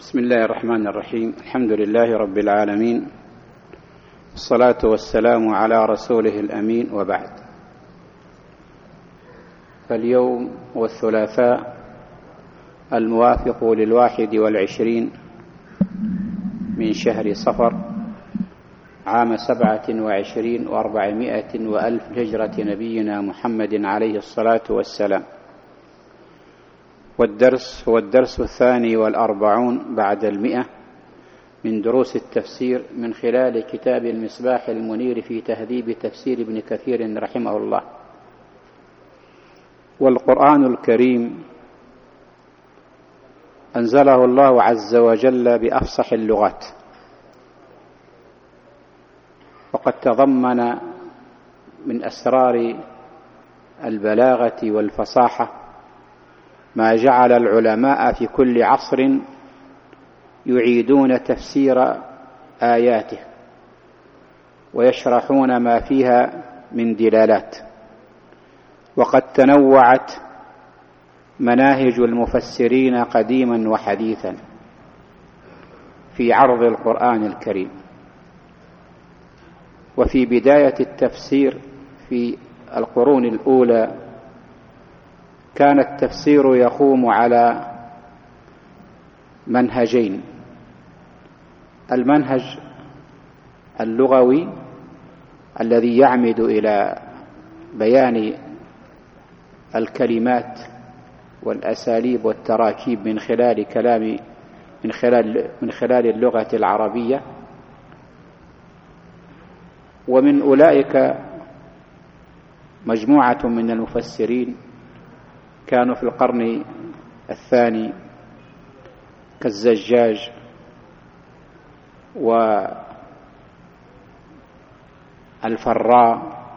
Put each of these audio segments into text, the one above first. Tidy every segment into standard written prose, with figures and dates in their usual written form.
بسم الله الرحمن الرحيم. الحمد لله رب العالمين، الصلاة والسلام على رسوله الأمين، وبعد. فاليوم والثلاثاء الموافق 21 من شهر صفر عام 27 و400 وألف هجرة نبينا محمد عليه الصلاة والسلام، والدرس هو الدرس 42 بعد 100 من دروس التفسير من خلال كتاب المصباح المنير في تهذيب تفسير ابن كثير رحمه الله. والقرآن الكريم أنزله الله عز وجل بأفصح اللغات، وقد تضمن من أسرار البلاغة والفصاحة ما جعل العلماء في كل عصر يعيدون تفسير آياته ويشرحون ما فيها من دلالات. وقد تنوعت مناهج المفسرين قديما وحديثا في عرض القرآن الكريم. وفي بداية التفسير في القرون الأولى كان التفسير يقوم على منهجين: المنهج اللغوي الذي يعمد إلى بيان الكلمات والأساليب والتراكيب من خلال اللغة العربية. ومن أولئك مجموعة من المفسرين كانوا في القرن الثاني كالزجاج والفراء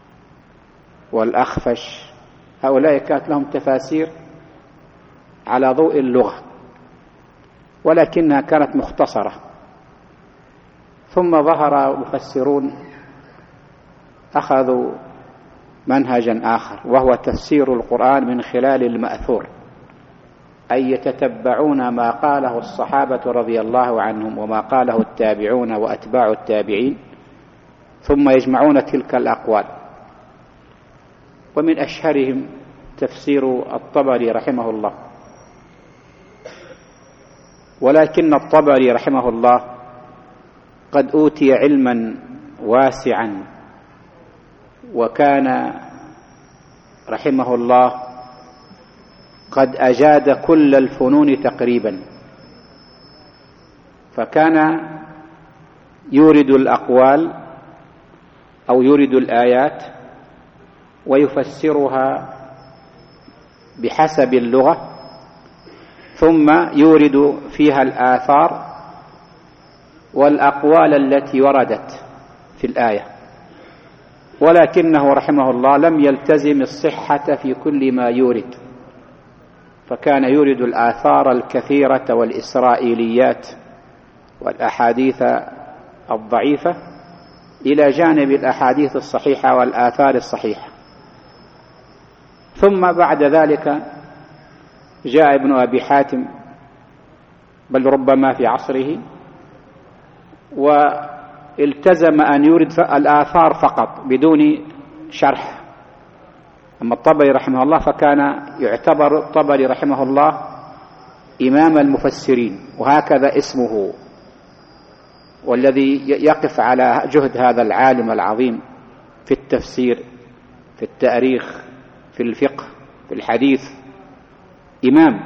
والأخفش. هؤلاء كانت لهم تفاسير على ضوء اللغة، ولكنها كانت مختصرة. ثم ظهر مفسرون أخذوا منهجا آخر، وهو تفسير القرآن من خلال المأثور، أي يتتبعون ما قاله الصحابة رضي الله عنهم وما قاله التابعون وأتباع التابعين، ثم يجمعون تلك الأقوال. ومن أشهرهم تفسير الطبري رحمه الله. ولكن الطبري رحمه الله قد أوتي علما واسعا، وكان رحمه الله قد أجاد كل الفنون تقريبا، فكان يورد الأقوال أو يورد الآيات ويفسرها بحسب اللغة، ثم يورد فيها الآثار والأقوال التي وردت في الآية. ولكنه رحمه الله لم يلتزم الصحة في كل ما يورد، فكان يورد الآثار الكثيرة والإسرائيليات والأحاديث الضعيفة إلى جانب الأحاديث الصحيحة والآثار الصحيحة. ثم بعد ذلك جاء ابن أبي حاتم، بل ربما في عصره، والتزم أن يورد الآثار فقط بدون شرح. أما الطبري رحمه الله فكان يعتبر الطبري رحمه الله إمام المفسرين، وهكذا اسمه، والذي يقف على جهد هذا العالم العظيم في التفسير، في التاريخ، في الفقه، في الحديث، إمام.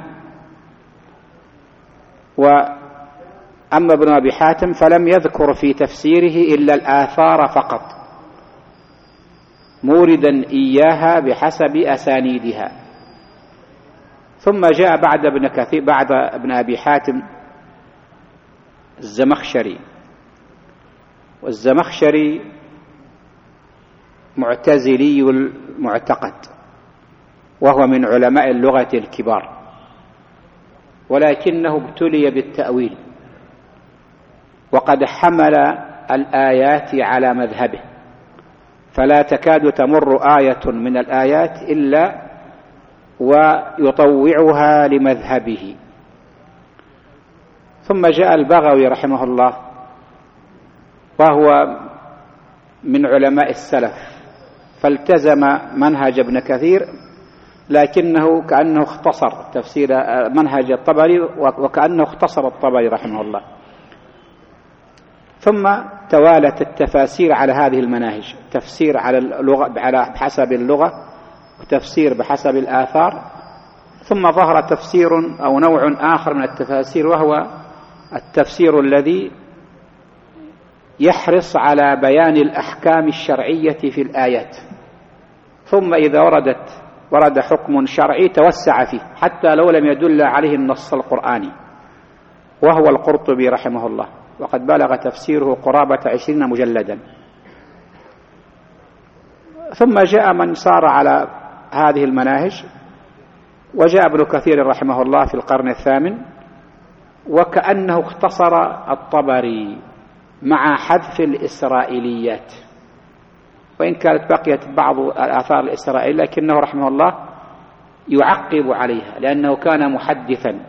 وأما ابن أبي حاتم فلم يذكر في تفسيره إلا الآثار فقط، موردا إياها بحسب أسانيدها. ثم جاء بعد ابن أبي حاتم الزمخشري، والزمخشري معتزلي المعتقد، وهو من علماء اللغة الكبار، ولكنه ابتلي بالتأويل، وقد حمل الآيات على مذهبه، فلا تكاد تمر آية من الآيات إلا ويطوعها لمذهبه. ثم جاء البغوي رحمه الله، وهو من علماء السلف، فالتزم منهج ابن كثير، لكنه كأنه اختصر تفسير منهج الطبري، وكأنه اختصر الطبري رحمه الله. ثم توالت التفاسير على هذه المناهج، تفسير على اللغة بحسب اللغة، وتفسير بحسب الآثار. ثم ظهر تفسير أو نوع آخر من التفاسير، وهو التفسير الذي يحرص على بيان الأحكام الشرعية في الآيات، ثم إذا ورد حكم شرعي توسع فيه حتى لو لم يدل عليه النص القرآني، وهو القرطبي رحمه الله، وقد بلغ تفسيره قرابة 20 مجلدا. ثم جاء من صار على هذه المناهج، وجاء ابن كثير رحمه الله في القرن الثامن، وكأنه اختصر الطبري مع حذف الإسرائيليات، وإن كانت بقيت بعض الآثار الإسرائيلية، لكنه رحمه الله يعقب عليها لأنه كان محدثا.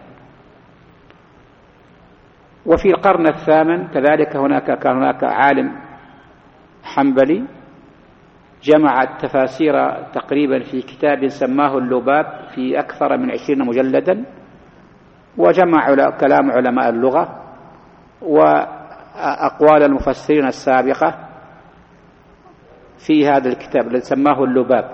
وفي القرن الثامن كذلك كان هناك عالم حنبلي جمع التفاسير تقريبا في كتاب سماه اللباب في أكثر من 20 مجلدا، وجمع كلام علماء اللغة وأقوال المفسرين السابقة في هذا الكتاب الذي سماه اللباب.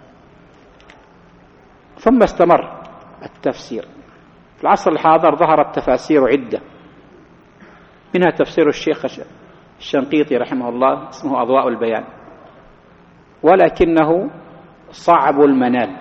ثم استمر التفسير. في العصر الحاضر ظهرت تفاسير عدة، منها تفسير الشيخ الشنقيطي رحمه الله اسمه أضواء البيان، ولكنه صعب المنال،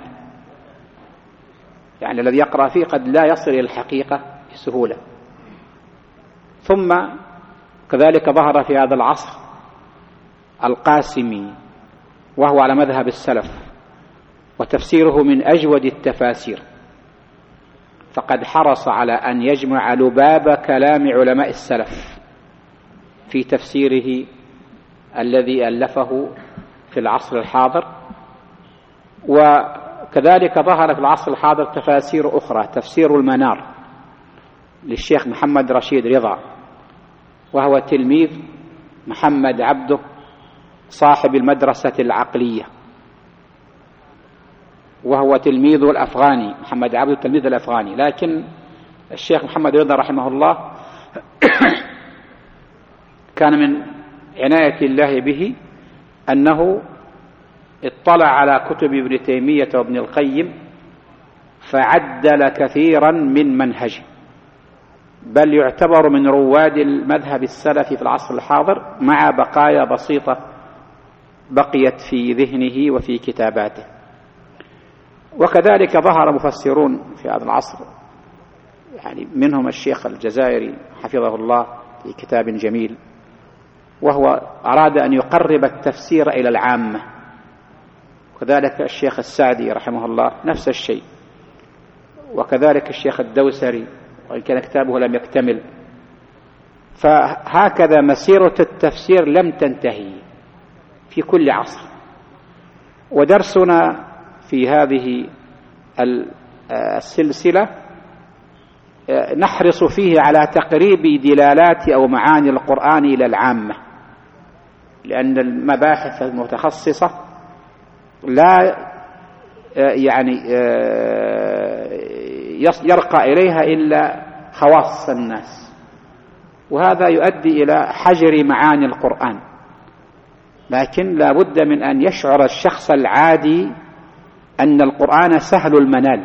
يعني الذي يقرأ فيه قد لا يصل إلى الحقيقة بسهولة. ثم كذلك ظهر في هذا العصر القاسمي، وهو على مذهب السلف، وتفسيره من أجود التفاسير، فقد حرص على أن يجمع لباب كلام علماء السلف في تفسيره الذي ألفه في العصر الحاضر. وكذلك ظهر في العصر الحاضر تفاسير أخرى، تفسير المنار للشيخ محمد رشيد رضا، وهو تلميذ محمد عبده صاحب المدرسة العقلية، وهو تلميذ الأفغاني، محمد عبده تلميذ الأفغاني. لكن الشيخ محمد رضا رحمه الله كان من عناية الله به أنه اطلع على كتب ابن تيمية وابن القيم فعدل كثيرا من منهجه، بل يعتبر من رواد المذهب السلفي في العصر الحاضر، مع بقايا بسيطة بقيت في ذهنه وفي كتاباته. وكذلك ظهر مفسرون في هذا العصر، يعني منهم الشيخ الجزائري حفظه الله في كتاب جميل، وهو أراد أن يقرب التفسير إلى العامة. وكذلك الشيخ السعدي رحمه الله نفس الشيء، وكذلك الشيخ الدوسري، وإن كان كتابه لم يكتمل. فهكذا مسيرة التفسير لم تنتهي في كل عصر. ودرسنا في هذه السلسلة نحرص فيه على تقريب دلالات أو معاني القرآن إلى العامة، لأن المباحث المتخصصة لا يعني يرقى إليها إلا خواص الناس، وهذا يؤدي إلى حجر معاني القرآن. لكن لا بد من أن يشعر الشخص العادي أن القرآن سهل المنال،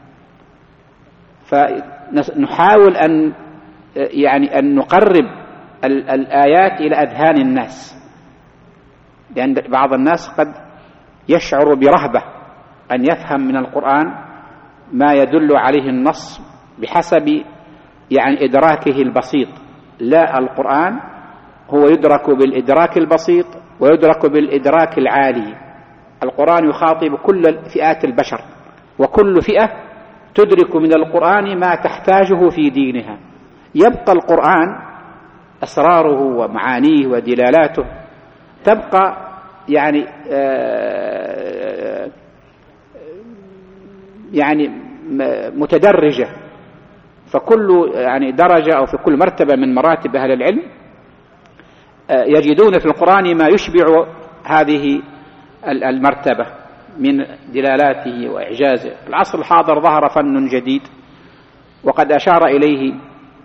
فنحاول أن يعني أن نقرب الآيات إلى أذهان الناس، لأن بعض الناس قد يشعر برهبة أن يفهم من القرآن ما يدل عليه النص بحسب يعني إدراكه البسيط. لا، القرآن هو يدرك بالإدراك البسيط ويدرك بالإدراك العالي. القرآن يخاطب كل فئات البشر، وكل فئة تدرك من القرآن ما تحتاجه في دينها. يبقى القرآن أسراره ومعانيه ودلالاته تبقى يعني متدرجة، فكل يعني درجة أو في كل مرتبة من مراتب أهل العلم يجدون في القرآن ما يشبع هذه المرتبة من دلالاته وإعجازه. في العصر الحاضر ظهر فن جديد، وقد أشار إليه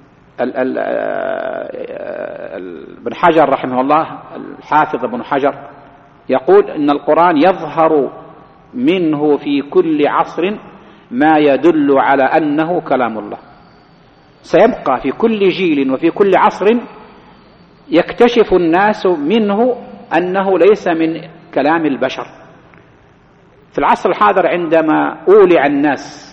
ابن حجر رحمه الله، الحافظ ابن حجر يقول إن القرآن يظهر منه في كل عصر ما يدل على أنه كلام الله. سيبقى في كل جيل وفي كل عصر يكتشف الناس منه أنه ليس من كلام البشر. في العصر الحاضر عندما أولع الناس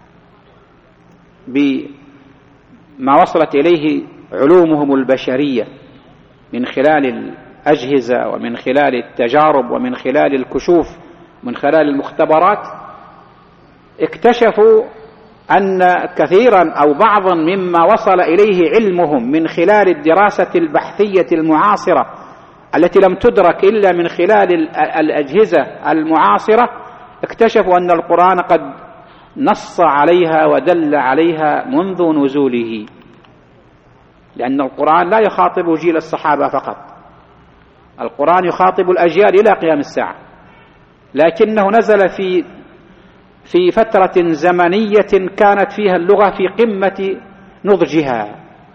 بما وصلت إليه علومهم البشرية من خلال الأجهزة ومن خلال التجارب ومن خلال الكشوف من خلال المختبرات، اكتشفوا أن كثيرا أو بعضا مما وصل إليه علمهم من خلال الدراسة البحثية المعاصرة التي لم تدرك إلا من خلال الأجهزة المعاصرة، اكتشفوا أن القرآن قد نص عليها ودل عليها منذ نزوله، لأن القرآن لا يخاطب جيل الصحابة فقط، القرآن يخاطب الأجيال إلى قيام الساعة، لكنه نزل في فترة زمنية كانت فيها اللغة في قمة نضجها،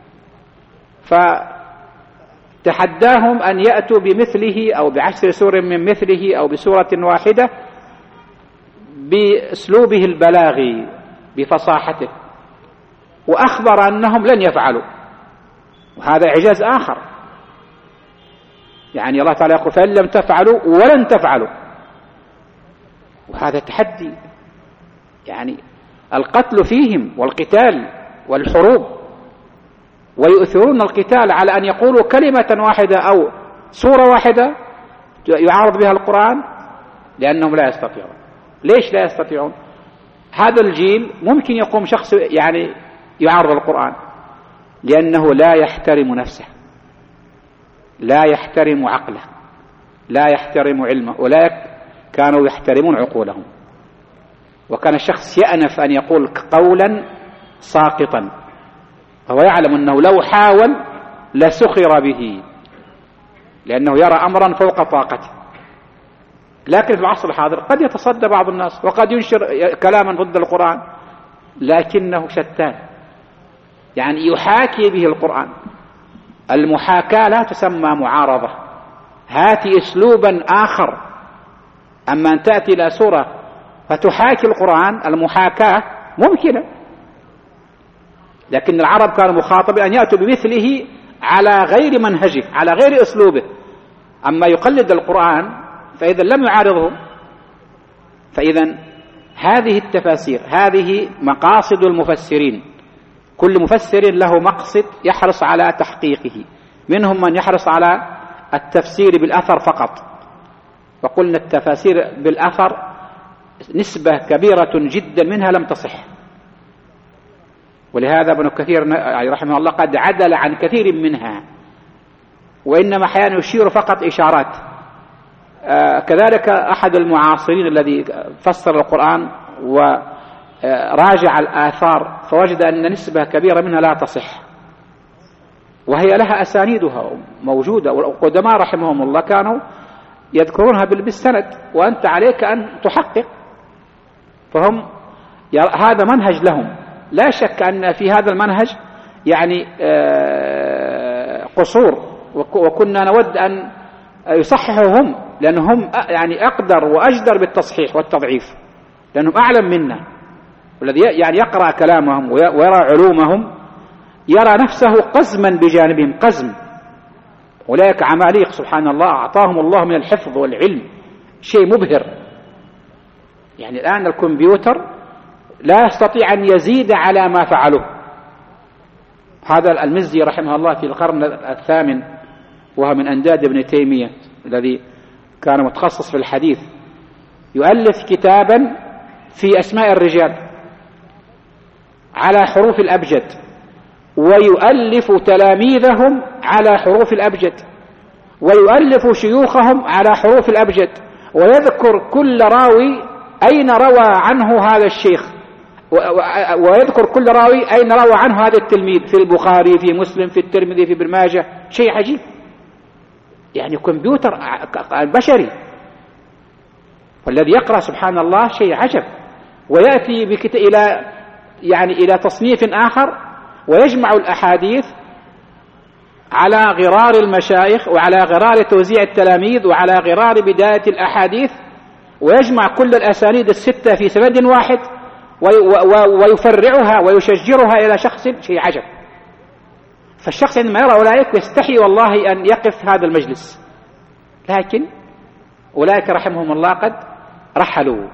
فتحداهم أن يأتوا بمثله أو ب10 سور من مثله أو بسورة واحدة بأسلوبه البلاغي بفصاحته، وأخبر أنهم لن يفعلوا، وهذا إعجاز آخر. يعني الله تعالى يقول فإن لم تفعلوا ولن تفعلوا، وهذا تحدي. يعني القتل فيهم والقتال والحروب، ويؤثرون القتال على أن يقولوا كلمة واحدة أو سورة واحدة يعارض بها القرآن، لأنهم لا يستطيعون. ليش لا يستطيعون؟ هذا الجيل ممكن يقوم شخص يعني يعارض القرآن لأنه لا يحترم نفسه، لا يحترم عقله، لا يحترم علمه، أولئك كانوا يحترمون عقولهم، وكان الشخص يأنف أن يقول قولا ساقطا، فهو يعلم أنه لو حاول لسخر به، لأنه يرى أمرا فوق طاقته. لكن في العصر الحاضر قد يتصدى بعض الناس وقد ينشر كلاما ضد القرآن، لكنه شتان، يعني يحاكي به القرآن. المحاكاة لا تسمى معارضة، هاتي أسلوبا آخر. أما أن تأتي إلى سورة فتحاكي القرآن، المحاكاة ممكنة، لكن العرب كانوا مخاطبين أن يأتوا بمثله على غير منهجه، على غير أسلوبه. أما يقلد القرآن فإذا لم يعارضه. فإذا هذه التفاسير، هذه مقاصد المفسرين، كل مفسر له مقصد يحرص على تحقيقه. منهم من يحرص على التفسير بالأثر فقط، وقلنا التفاسير بالأثر نسبة كبيرة جدا منها لم تصح، ولهذا ابن كثير رحمه الله قد عدل عن كثير منها، وإنما أحيانا يشير فقط إشارات. كذلك أحد المعاصرين الذي فسر القرآن وراجع الآثار فوجد أن نسبة كبيرة منها لا تصح، وهي لها أسانيدها موجودة، والقدماء رحمهم الله كانوا يذكرونها بالسند، وأنت عليك أن تحقق. فهم هذا منهج لهم، لا شك أن في هذا المنهج يعني قصور، وكنا نود أن يصححوا هم، لأنهم يعني أقدر وأجدر بالتصحيح والتضعيف، لأنهم أعلم منا. والذي يعني يقرأ كلامهم ويرى علومهم يرى نفسه قزما بجانبهم، قزم. أولئك عماليق سبحان الله، أعطاهم الله من الحفظ والعلم شيء مبهر. يعني الآن الكمبيوتر لا يستطيع أن يزيد على ما فعله. هذا المزي رحمه الله في القرن الثامن، وهو من أنداد ابن تيمية الذي كان متخصص في الحديث، يؤلف كتابا في أسماء الرجال على حروف الأبجد، ويؤلف تلاميذهم على حروف الأبجد، ويؤلف شيوخهم على حروف الأبجد، ويذكر كل راوي أين روى عنه هذا الشيخ، ويذكر كل راوي أين روى عنه هذا التلميذ، في البخاري، في مسلم، في الترمذي، في ابن ماجه. شيء عجيب، يعني كمبيوتر بشري. والذي يقرأ سبحان الله شيء عجب. ويأتي إلى تصنيف آخر ويجمع الأحاديث على غرار المشايخ وعلى غرار توزيع التلاميذ وعلى غرار بداية الأحاديث، ويجمع كل الأسانيد الستة في سند واحد ويفرعها ويشجرها إلى شخص. شيء عجب. فالشخص عندما يرى أولئك يستحي والله أن يقف هذا المجلس، لكن أولئك رحمهم الله قد رحلوا.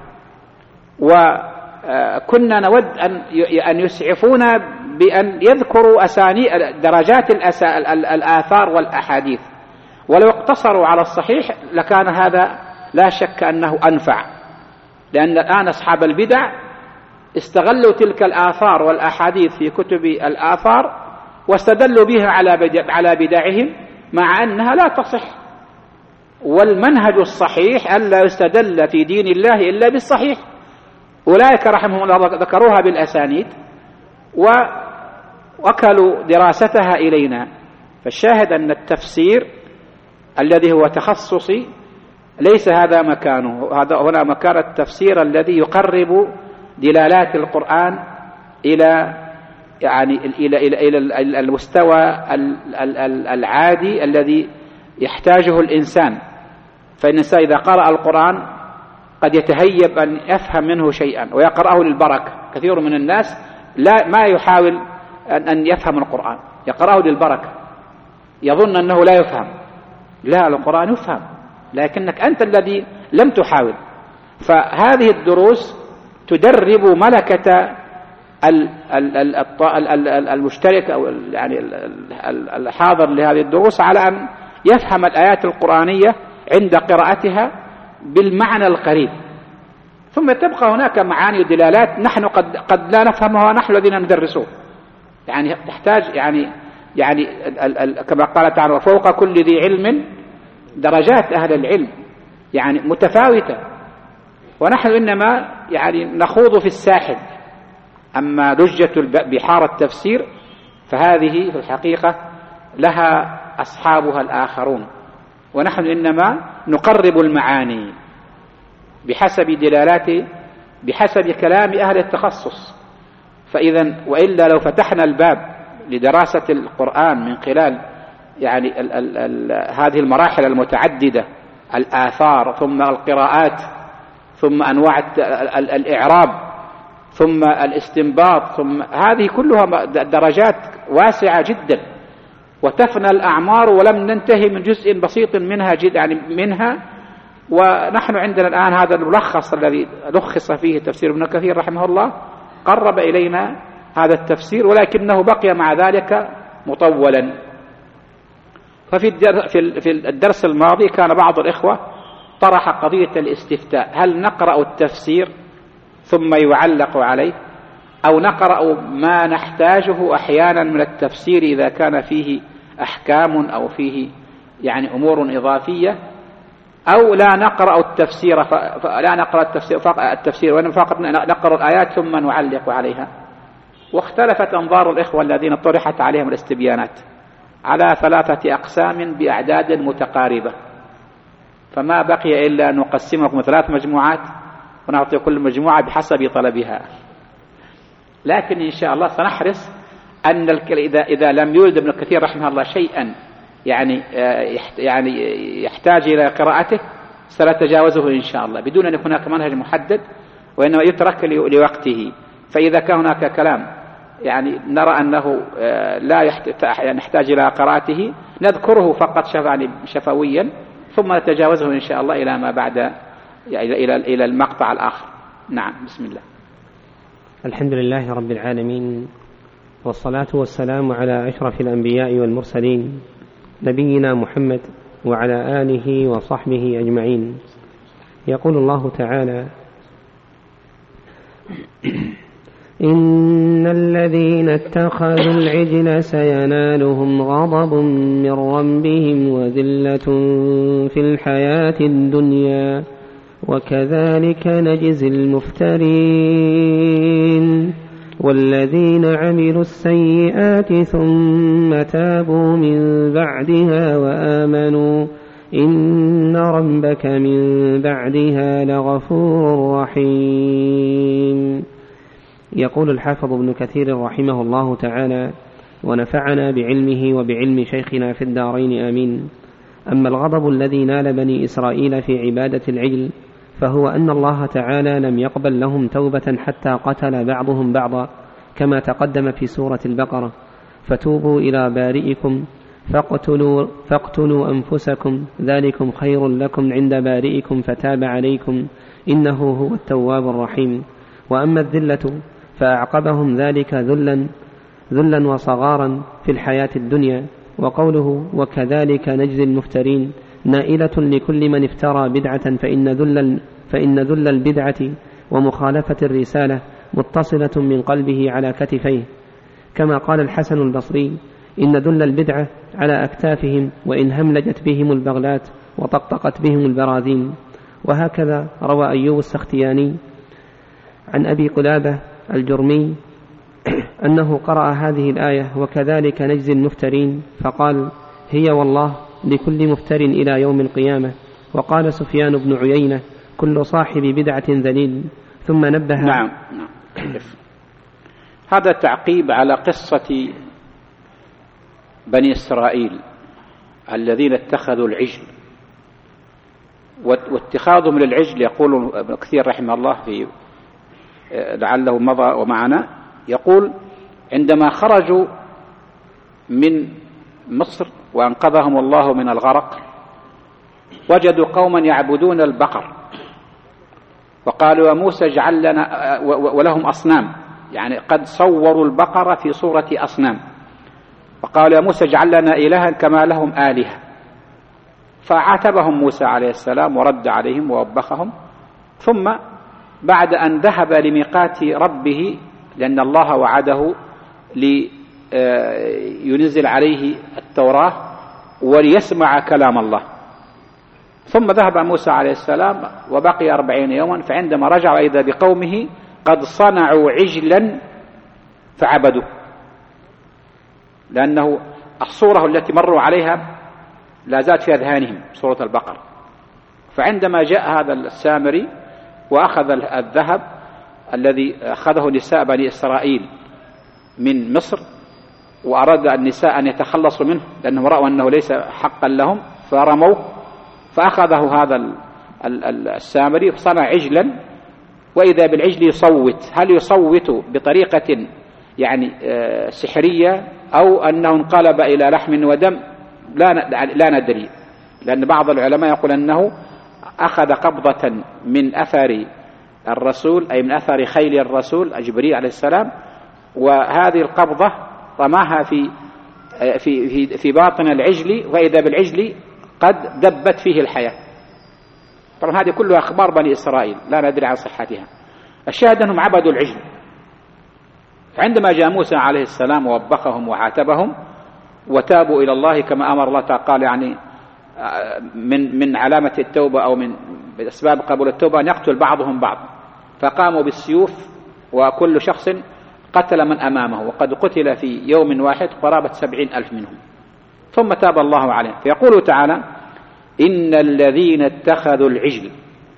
وكنا نود أن يسعفونا بأن يذكروا درجات الآثار والأحاديث، ولو اقتصروا على الصحيح لكان هذا لا شك أنه أنفع، لأن الآن أصحاب البدع استغلوا تلك الآثار والأحاديث في كتب الآثار واستدلوا بها على بدعهم، مع أنها لا تصح. والمنهج الصحيح ألا يستدل في دين الله إلا بالصحيح. أولئك رحمهم الله ذكروها بالأسانيد ووكلوا دراستها إلينا. فالشاهد أن التفسير الذي هو تخصصي ليس هذا مكانه. هنا مكان التفسير الذي يقرب دلالات القرآن إلى المستوى العادي الذي يحتاجه الإنسان. فإن الإنسان إذا قرأ القرآن قد يتهيب أن يفهم منه شيئا ويقرأه للبركة. كثير من الناس ما يحاول أن يفهم القرآن، يقرأه للبركة، يظن أنه لا يفهم. لا، القرآن يفهم، لكنك أنت الذي لم تحاول. فهذه الدروس تدرب ملكة المشترك أو يعني الحاضر لهذه الدروس على أن يفهم الآيات القرآنية عند قراءتها بالمعنى القريب. ثم تبقى هناك معاني ودلالات نحن قد لا نفهمها نحن الذين ندرسوه. يعني تحتاج يعني كما قال تعالى: وفوق كل ذي علم درجات. أهل العلم يعني متفاوتة، ونحن إنما يعني نخوض في الساحل. أما لجة بحار التفسير فهذه في الحقيقة لها أصحابها الآخرون، ونحن إنما نقرب المعاني بحسب كلام أهل التخصص. فإذا وإلا لو فتحنا الباب لدراسة القرآن من خلال يعني هذه المراحل المتعددة، الآثار ثم القراءات ثم أنواع الإعراب ثم الاستنباط، ثم هذه كلها درجات واسعة جدا، وتفنى الأعمار ولم ننتهي من جزء بسيط منها ونحن عندنا الآن هذا الملخص الذي لخص فيه تفسير ابن كثير رحمه الله، قرب إلينا هذا التفسير، ولكنه بقي مع ذلك مطولا. في الدرس الماضي كان بعض الإخوة طرح قضية الاستفتاء: هل نقرأ التفسير ثم يعلق عليه، أو نقرأ ما نحتاجه أحيانا من التفسير إذا كان فيه أحكام أو فيه يعني أمور إضافية، أو لا نقرأ التفسير وإنما فقط نقرأ الآيات ثم نعلق عليها. واختلفت أنظار الإخوة الذين طرحت عليهم الاستبيانات على 3 أقسام بأعداد متقاربة، فما بقي إلا أن نقسمكم 3 مجموعات ونعطي كل مجموعة بحسب طلبها. لكن إن شاء الله سنحرص أن إذا لم يولد ابن كثير رحمه الله شيئا يعني يحتاج إلى قراءته سنتجاوزه إن شاء الله بدون أن يكون هناك منهج محدد، وإنما يترك لوقته. فإذا كان هناك كلام يعني نرى أنه لا يحتاج إلى قراءته نذكره فقط شفويا، ثم نتجاوزه إن شاء الله إلى ما بعد إلى المقطع الآخر. نعم، بسم الله. الحمد لله رب العالمين، والصلاة والسلام على أشرف الأنبياء والمرسلين نبينا محمد وعلى آله وصحبه أجمعين. يقول الله تعالى: إن الذين اتخذوا العجل سينالهم غضب من ربهم وذلة في الحياة الدنيا وكذلك نجزي المفترين والذين عملوا السيئات ثم تابوا من بعدها وآمنوا إن ربك من بعدها لغفور رحيم. يقول الحافظ ابن كثير رحمه الله تعالى ونفعنا بعلمه وبعلم شيخنا في الدارين آمين. أما الغضب الذي نال بني إسرائيل في عبادة العجل فهو أن الله تعالى لم يقبل لهم توبة حتى قتل بعضهم بعضا كما تقدم في سورة البقرة. فتوبوا إلى بارئكم فاقتلوا أنفسكم ذلكم خير لكم عند بارئكم فتاب عليكم إنه هو التواب الرحيم. وأما الذلة فأعقبهم ذلك ذلا وصغارا في الحياة الدنيا. وقوله وكذلك نجزي المفترين نائلة لكل من افترى بدعة فإن ذل البدعة ومخالفة الرسالة متصلة من قلبه على كتفيه، كما قال الحسن البصري إن ذل البدعة على أكتافهم وإن هملجت بهم البغلات وطقطقت بهم البراذين. وهكذا روى أيوب السختياني عن أبي قلابة الجرمي أنه قرأ هذه الآية وكذلك نجزي المفترين فقال هي والله لكل مفتر إلى يوم القيامة. وقال سفيان بن عيينة كل صاحب بدعة ذليل. ثم نبه. نعم. هذا تعقيب على قصة بني إسرائيل الذين اتخذوا العجل. واتخاذهم للعجل يقول ابن كثير رحمه الله في لعله مضى ومعنا يقول عندما خرجوا من مصر وأنقذهم الله من الغرق وجدوا قوما يعبدون البقر وقالوا يا موسى اجعل لنا ولهم أصنام، يعني قد صوروا البقرة في صورة أصنام، وقالوا يا موسى اجعل لنا إلها كما لهم آلهة. فعاتبهم موسى عليه السلام ورد عليهم ووبخهم. ثم بعد أن ذهب لميقات ربه لأن الله وعده لينزل عليه التوراة وليسمع كلام الله، ثم ذهب موسى عليه السلام وبقي 40 يوما. فعندما رجع إذا بقومه قد صنعوا عجلا فعبدوا، لأنه الصورة التي مروا عليها لا زالت في أذهانهم صورة البقر. فعندما جاء هذا السامري وأخذ الذهب الذي أخذه نساء بني إسرائيل من مصر وأراد النساء أن يتخلصوا منه لأنهم رأوا أنه ليس حقا لهم فرموه، فأخذه هذا السامري فصنع عجلا وإذا بالعجل يصوت. هل يصوت بطريقة يعني سحرية أو أنه انقلب إلى لحم ودم؟ لا ندري، لأن بعض العلماء يقول أنه أخذ قبضة من أثر الرسول أي من أثر خيل الرسول جبريل عليه السلام، وهذه القبضة رماها في باطن العجل وإذا بالعجل قد دبت فيه الحياة. طبعا هذه كلها أخبار بني إسرائيل لا ندري عن صحتها. الشاهد أنهم عبدوا العجل. عندما جاء موسى عليه السلام ووبخهم وعاتبهم وتابوا إلى الله كما أمر الله تعالى، قال يعني من علامة التوبة أو من أسباب قبول التوبة أن يقتل بعضهم بعض، فقاموا بالسيوف وكل شخص قتل من أمامه، وقد قتل في يوم واحد قرابة 70,000 منهم. ثم تاب الله عليهم. فيقول تعالى إن الذين اتخذوا العجل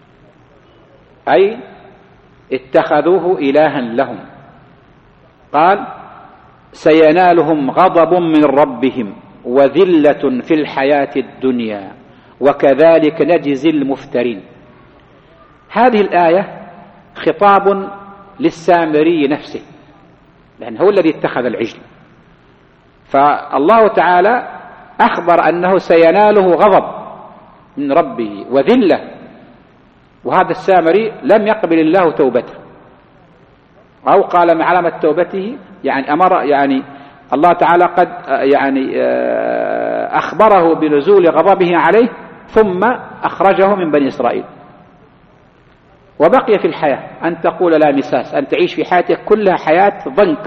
أي اتخذوه إلها لهم، قال سينالهم غضب من ربهم وذلة في الحياة الدنيا وكذلك نجزي المفترين. هذه الآية خطاب للسامري نفسه لأنه هو الذي اتخذ العجل، فالله تعالى أخبر أنه سيناله غضب من ربه وذلة، وهذا السامري لم يقبل الله توبته، أو قال من علامة توبته يعني أمر يعني الله تعالى قد يعني أخبره بنزول غضبه عليه ثم أخرجه من بني إسرائيل وبقي في الحياة. أن تقول لا مساس، أن تعيش في حياتك كلها حياة ضنك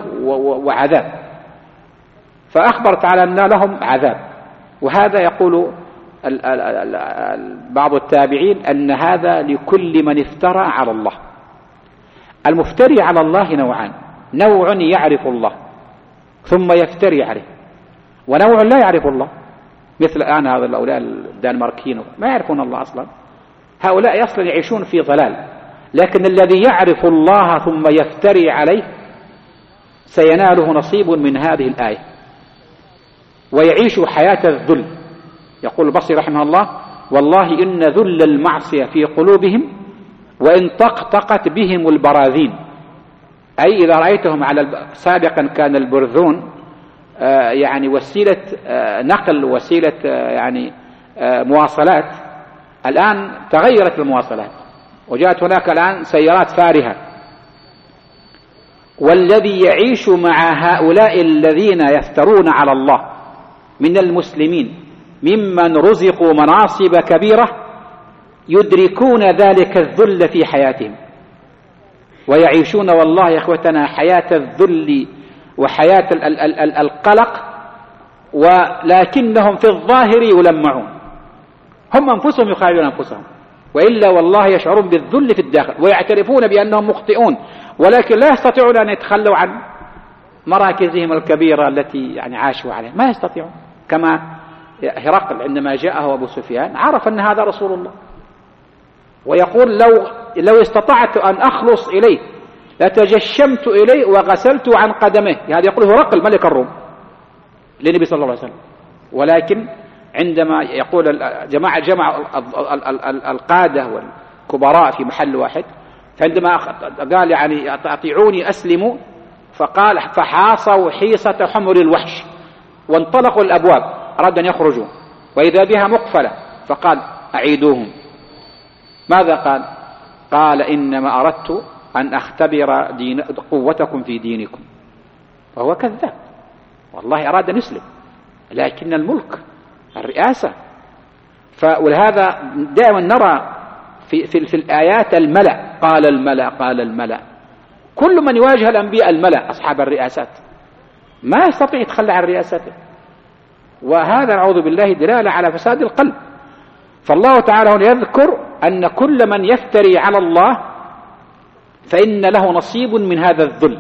وعذاب، فأخبر تعالى أن لهم عذاب. وهذا يقول بعض التابعين أن هذا لكل من افترى على الله. المفتري على الله نوعان: نوع يعرف الله ثم يفتري عليه، ونوع لا يعرف الله، مثل الآن هؤلاء الدنماركيين ما يعرفون الله أصلا، هؤلاء أصلا يعيشون في ضلال. لكن الذي يعرف الله ثم يفتري عليه سيناله نصيب من هذه الآية ويعيش حياة الذل. يقول البصري رحمه الله: والله إن ذل المعصية في قلوبهم وإن طقطقت بهم البراذين. أي إذا رأيتهم سابقا كان البرذون يعني وسيلة نقل، وسيلة يعني مواصلات. الآن تغيرت المواصلات وجاءت هناك الآن سيارات فارهة. والذي يعيش مع هؤلاء الذين يفترون على الله من المسلمين ممن رزقوا مناصب كبيرة يدركون ذلك الذل في حياتهم ويعيشون والله يا إخوتنا حياة الذل وحياة القلق، ولكنهم في الظاهر يلمعون، هم أنفسهم يخالفون أنفسهم، وإلا والله يشعرون بالذل في الداخل ويعترفون بأنهم مخطئون، ولكن لا يستطيعون أن يتخلوا عن مراكزهم الكبيرة التي يعني عاشوا عليها، ما يستطيعون. كما هرقل عندما جاءه أبو سفيان عرف أن هذا رسول الله، ويقول لو استطعت أن أخلص إليه لتجشمت إليه وغسلت عن قدمه. هذا يقول هرقل ملك الروم للنبي صلى الله عليه وسلم. ولكن عندما يقول جمع القادة والكبراء في محل واحد، فعندما قال يعني أطيعوني أسلموا، فقال فحاصوا حيصة حمر الوحش وانطلقوا الأبواب، أرادوا أن يخرجوا وإذا بها مقفلة، فقال أعيدوهم. ماذا قال؟ قال إنما أردت أن أختبر قوتكم في دينكم. وهو كذاب، والله أراد أن يسلم، لكن الملك الرئاسة. ولهذا دائما نرى في الآيات الملأ، قال الملأ قال الملأ. كل من يواجه الأنبياء الملأ أصحاب الرئاسات ما يستطيع يتخلى عن رئاسته، وهذا نعوذ بالله دلالة على فساد القلب. فالله تعالى هنا يذكر أن كل من يفتري على الله فإن له نصيب من هذا الذل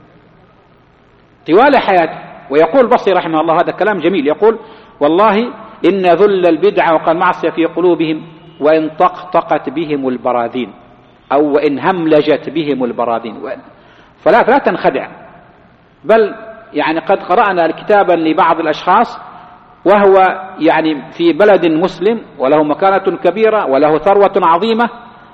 طوال حياته. ويقول البصري رحمه الله هذا كلام جميل، يقول والله إن ذل البدعة وقال معصية في قلوبهم وإن طقطقت بهم البراذين، أو وإن هملجت بهم البراذين، فلا تنخدع. بل يعني قد قرأنا كتابا لبعض الأشخاص وهو يعني في بلد مسلم وله مكانة كبيرة وله ثروة عظيمة،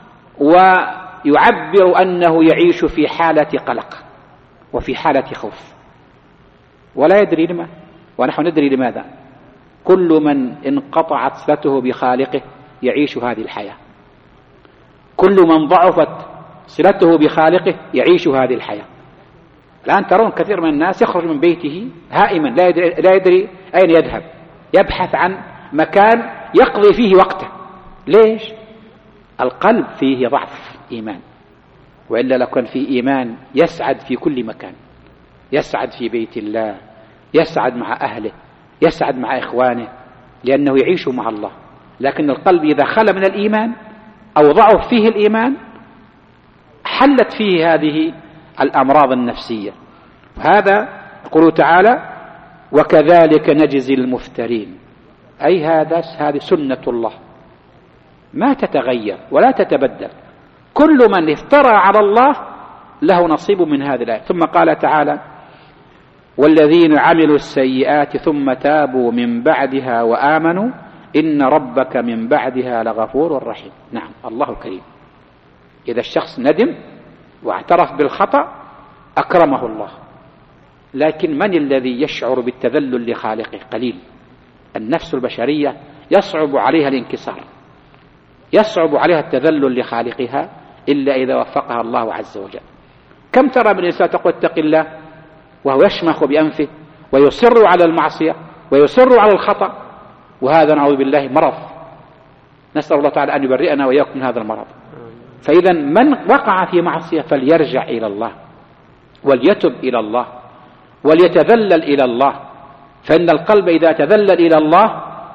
ويعبر أنه يعيش في حالة قلق وفي حالة خوف ولا يدري لما، ونحن ندري لماذا. كل من انقطعت صلته بخالقه يعيش هذه الحياة، كل من ضعفت صلته بخالقه يعيش هذه الحياة. الآن ترون كثير من الناس يخرج من بيته هائما لا يدري أين يذهب، يبحث عن مكان يقضي فيه وقته. ليش؟ القلب فيه ضعف إيمان، وإلا لو كان فيه إيمان يسعد في كل مكان، يسعد في بيت الله، يسعد مع أهله، يسعد مع إخوانه، لأنه يعيش مع الله. لكن القلب إذا خلى من الإيمان أو ضعف فيه الإيمان حلت فيه هذه الأمراض النفسية. هذا يقول تعالى وكذلك نجزي المفترين، أي هذه سنة الله ما تتغير ولا تتبدل. كل من افترى على الله له نصيب من هذه الآية. ثم قال تعالى والذين عملوا السيئات ثم تابوا من بعدها وآمنوا إن ربك من بعدها لغفور رحيم. نعم، الله كريم. إذا الشخص ندم واعترف بالخطأ أكرمه الله، لكن من الذي يشعر بالتذلل لخالقه؟ قليل. النفس البشرية يصعب عليها الانكسار، يصعب عليها التذلل لخالقها إلا إذا وفقها الله عز وجل. كم ترى من إنسان تقول اتق الله وهو يشمخ بأنفه ويصر على المعصية ويصر على الخطأ، وهذا نعوذ بالله مرض، نسأل الله تعالى أن يبرئنا وإياكم من هذا المرض. فإذا من وقع في معصية فليرجع إلى الله وليتب إلى الله وليتذلل إلى الله، فإن القلب إذا تذلل إلى الله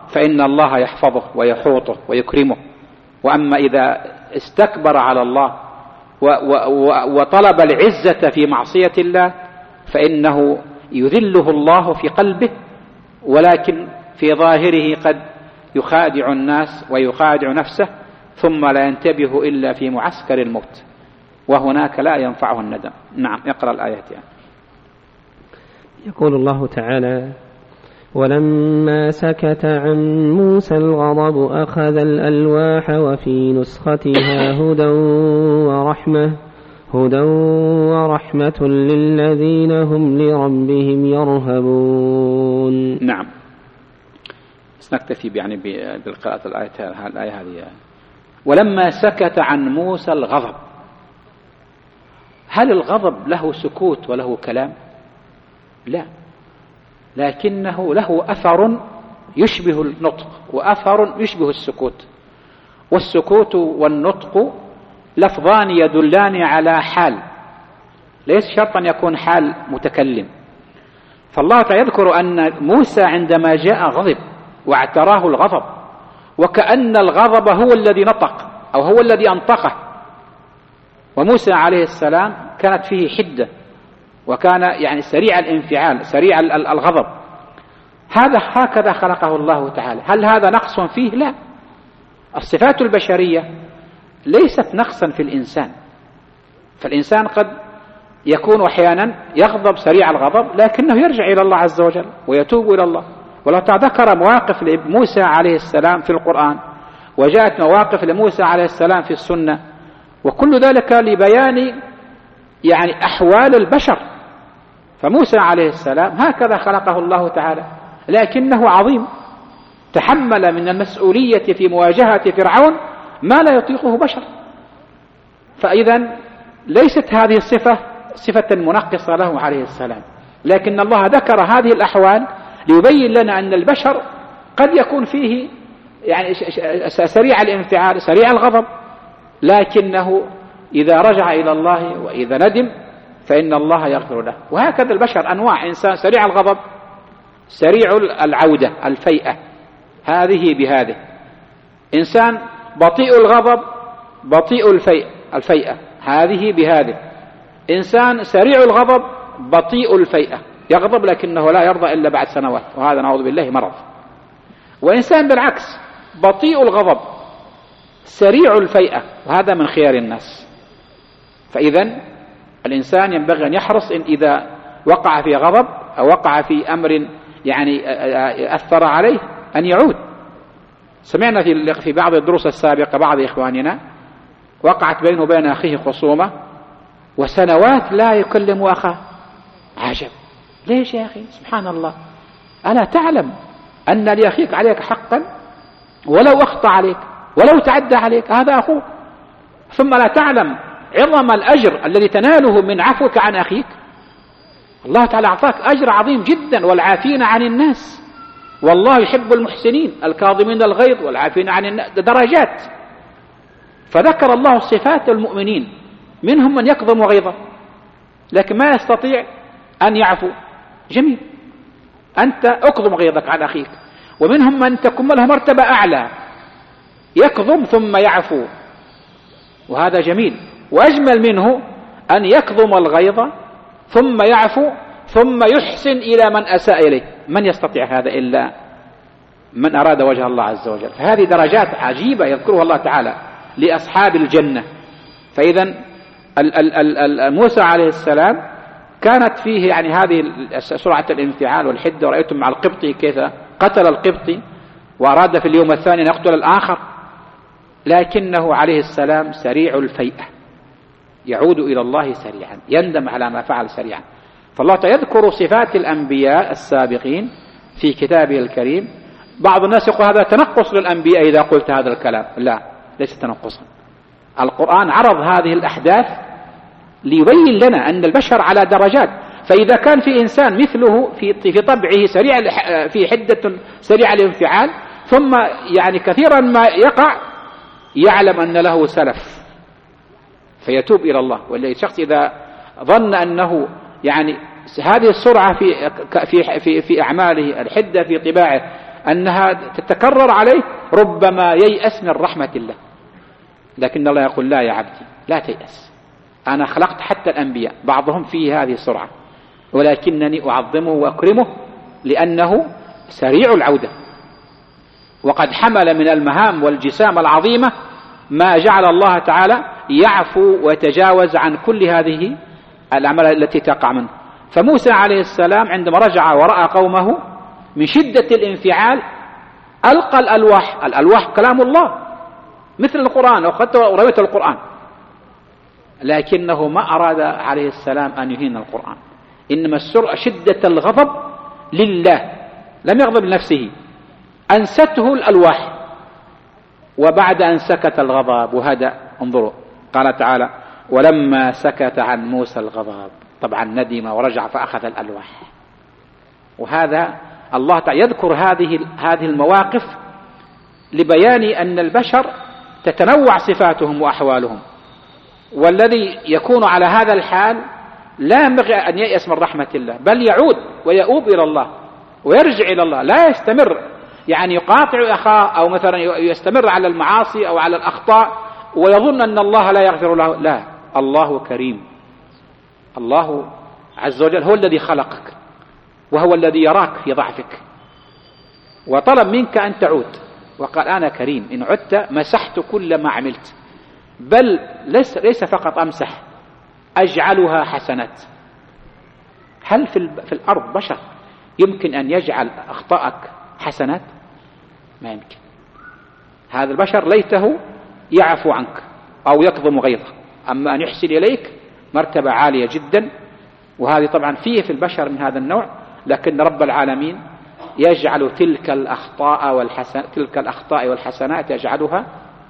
فإن الله يحفظه ويحوطه ويكرمه. وأما إذا استكبر على الله وطلب العزة في معصية الله فإنه يذله الله في قلبه، ولكن في ظاهره قد يخادع الناس ويخادع نفسه، ثم لا ينتبه إلا في معسكر الموت، وهناك لا ينفعه الندم. نعم، اقرأ الآيات يعني. يقول الله تعالى: ولما سكت عن موسى الغضب أخذ الألواح وفي نسختها هدى ورحمة للذين هم لربهم يرهبون. نعم، نكتفي يعني بالقراءة الآية هذه. ولما سكت عن موسى الغضب، هل الغضب له سكوت وله كلام؟ لا، لكنه له أثر يشبه النطق وأثر يشبه السكوت. والسكوت والنطق لفظان يدلان على حال، ليس شرطا يكون حال متكلم. فالله تعالى يذكر أن موسى عندما جاء غضب واعتراه الغضب، وكأن الغضب هو الذي نطق أو هو الذي أنطقه. وموسى عليه السلام كانت فيه حدة، وكان يعني سريع الانفعال سريع الغضب. هكذا خلقه الله تعالى. هل هذا نقص فيه؟ لا. الصفات البشرية ليست نقصا في الإنسان، فالإنسان قد يكون أحيانا يغضب سريع الغضب، لكنه يرجع إلى الله عز وجل ويتوب إلى الله. ولو ذكر مواقف لموسى عليه السلام في القرآن، وجاءت مواقف لموسى عليه السلام في السنة، وكل ذلك لبيان يعني أحوال البشر. فموسى عليه السلام هكذا خلقه الله تعالى، لكنه عظيم، تحمل من المسؤولية في مواجهة فرعون ما لا يطيقه بشر. فإذا ليست هذه الصفة صفة منقصة له عليه السلام، لكن الله ذكر هذه الأحوال ليبين لنا أن البشر قد يكون فيه يعني سريع الانفعال سريع الغضب، لكنه إذا رجع إلى الله وإذا ندم فإن الله يغفر له. وهكذا البشر أنواع: إنسان سريع الغضب، سريع العودة الفيئة، هذه بهذه. إنسان بطيء الغضب بطيء الفيئة، هذه بهذه. إنسان سريع الغضب بطيء الفيئة، يغضب لكنه لا يرضى إلا بعد سنوات، وهذا نعوذ بالله مرض. وإنسان بالعكس بطيء الغضب سريع الفيئة، وهذا من خيار الناس. فإذا الإنسان ينبغي أن يحرص إن إذا وقع في غضب أو وقع في أمر يعني أثر عليه أن يعود. سمعنا في بعض الدروس السابقة بعض إخواننا وقعت بينه وبين أخيه خصومة وسنوات لا يكلم أخاه. عجب، ليش يا أخي؟ سبحان الله، ألا تعلم أن لأخيك عليك حقا ولو أخطأ عليك ولو تعدى عليك؟ هذا أخوك. ثم لا تعلم عظم الأجر الذي تناله من عفوك عن أخيك؟ الله تعالى أعطاك أجر عظيم جدا، والعافين عن الناس، والله يحب المحسنين الكاظمين الغيظ والعافين عن الناس، درجات. فذكر الله صفات المؤمنين، منهم من يكظم غيظه لكن ما يستطيع أن يعفو. جميل، أنت أكظم غيظك عن أخيك. ومنهم من تكون له مرتبة أعلى، يكظم ثم يعفو، وهذا جميل. وأجمل منه أن يكظم الغيظ ثم يعفو ثم يحسن إلى من أساء إليه. من يستطيع هذا إلا من أراد وجه الله عز وجل. فهذه درجات عجيبة يذكرها الله تعالى لأصحاب الجنة. فإذا موسى عليه السلام كانت فيه يعني هذه سرعة الانفعال والحدة. ورأيتم مع القبطي كيف قتل القبطي وأراد في اليوم الثاني أن يقتل الآخر، لكنه عليه السلام سريع الفيئة، يعود إلى الله سريعا، يندم على ما فعل سريعا. فالله يذكر صفات الأنبياء السابقين في كتابه الكريم. بعض الناس يقول هذا تنقص للأنبياء إذا قلت هذا الكلام. لا، ليس تنقصا. القرآن عرض هذه الأحداث ليبين لنا أن البشر على درجات. فإذا كان في إنسان مثله في طبعه سريع في حدة سريع الانفعال، ثم يعني كثيرا ما يقع، يعلم أن له سلف فيتوب إلى الله. والشخص إذا ظن أنه يعني هذه السرعة في أعماله، الحدة في طباعه، أنها تتكرر عليه ربما ييأس من رحمة الله، لكن الله يقول لا يا عبدي لا تيأس، أنا خلقت حتى الأنبياء بعضهم فيه هذه السرعة، ولكنني أعظمه وأكرمه لأنه سريع العودة، وقد حمل من المهام والجسام العظيمة ما جعل الله تعالى يعفو ويتجاوز عن كل هذه الأعمال التي تقع منه. فموسى عليه السلام عندما رجع ورأى قومه من شدة الانفعال ألقى الألواح، الألواح كلام الله مثل القرآن أو حتى رواية القرآن، لكنه ما أراد عليه السلام أن يهين القرآن، إنما شدة الغضب لله، لم يغضب لنفسه، أنسته الألواح. وبعد أن سكت الغضب وهدأ، انظروا قال تعالى ولما سكت عن موسى الغضب، طبعا ندم ورجع فأخذ الألواح. وهذا الله تعالى يذكر هذه المواقف لبيان أن البشر تتنوع صفاتهم وأحوالهم، والذي يكون على هذا الحال لا ينبغي أن ييأس من رحمة الله، بل يعود ويؤوب إلى الله ويرجع إلى الله، لا يستمر يعني يقاطع أخاه أو مثلا يستمر على المعاصي أو على الأخطاء ويظن أن الله لا يغفر له. لا، الله كريم، الله عز وجل هو الذي خلقك وهو الذي يراك في ضعفك وطلب منك أن تعود، وقال أنا كريم إن عدت مسحت كل ما عملت، بل ليس فقط أمسح، أجعلها حسنات. هل في الأرض بشر يمكن أن يجعل أخطاءك حسنات؟ ما يمكن. هذا البشر ليته يعفو عنك أو يكظم غيظه، أما أن يحسن إليك مرتبة عالية جدا، وهذه طبعا فيه في البشر من هذا النوع، لكن رب العالمين يجعل تلك الأخطاء والحسنات يجعلها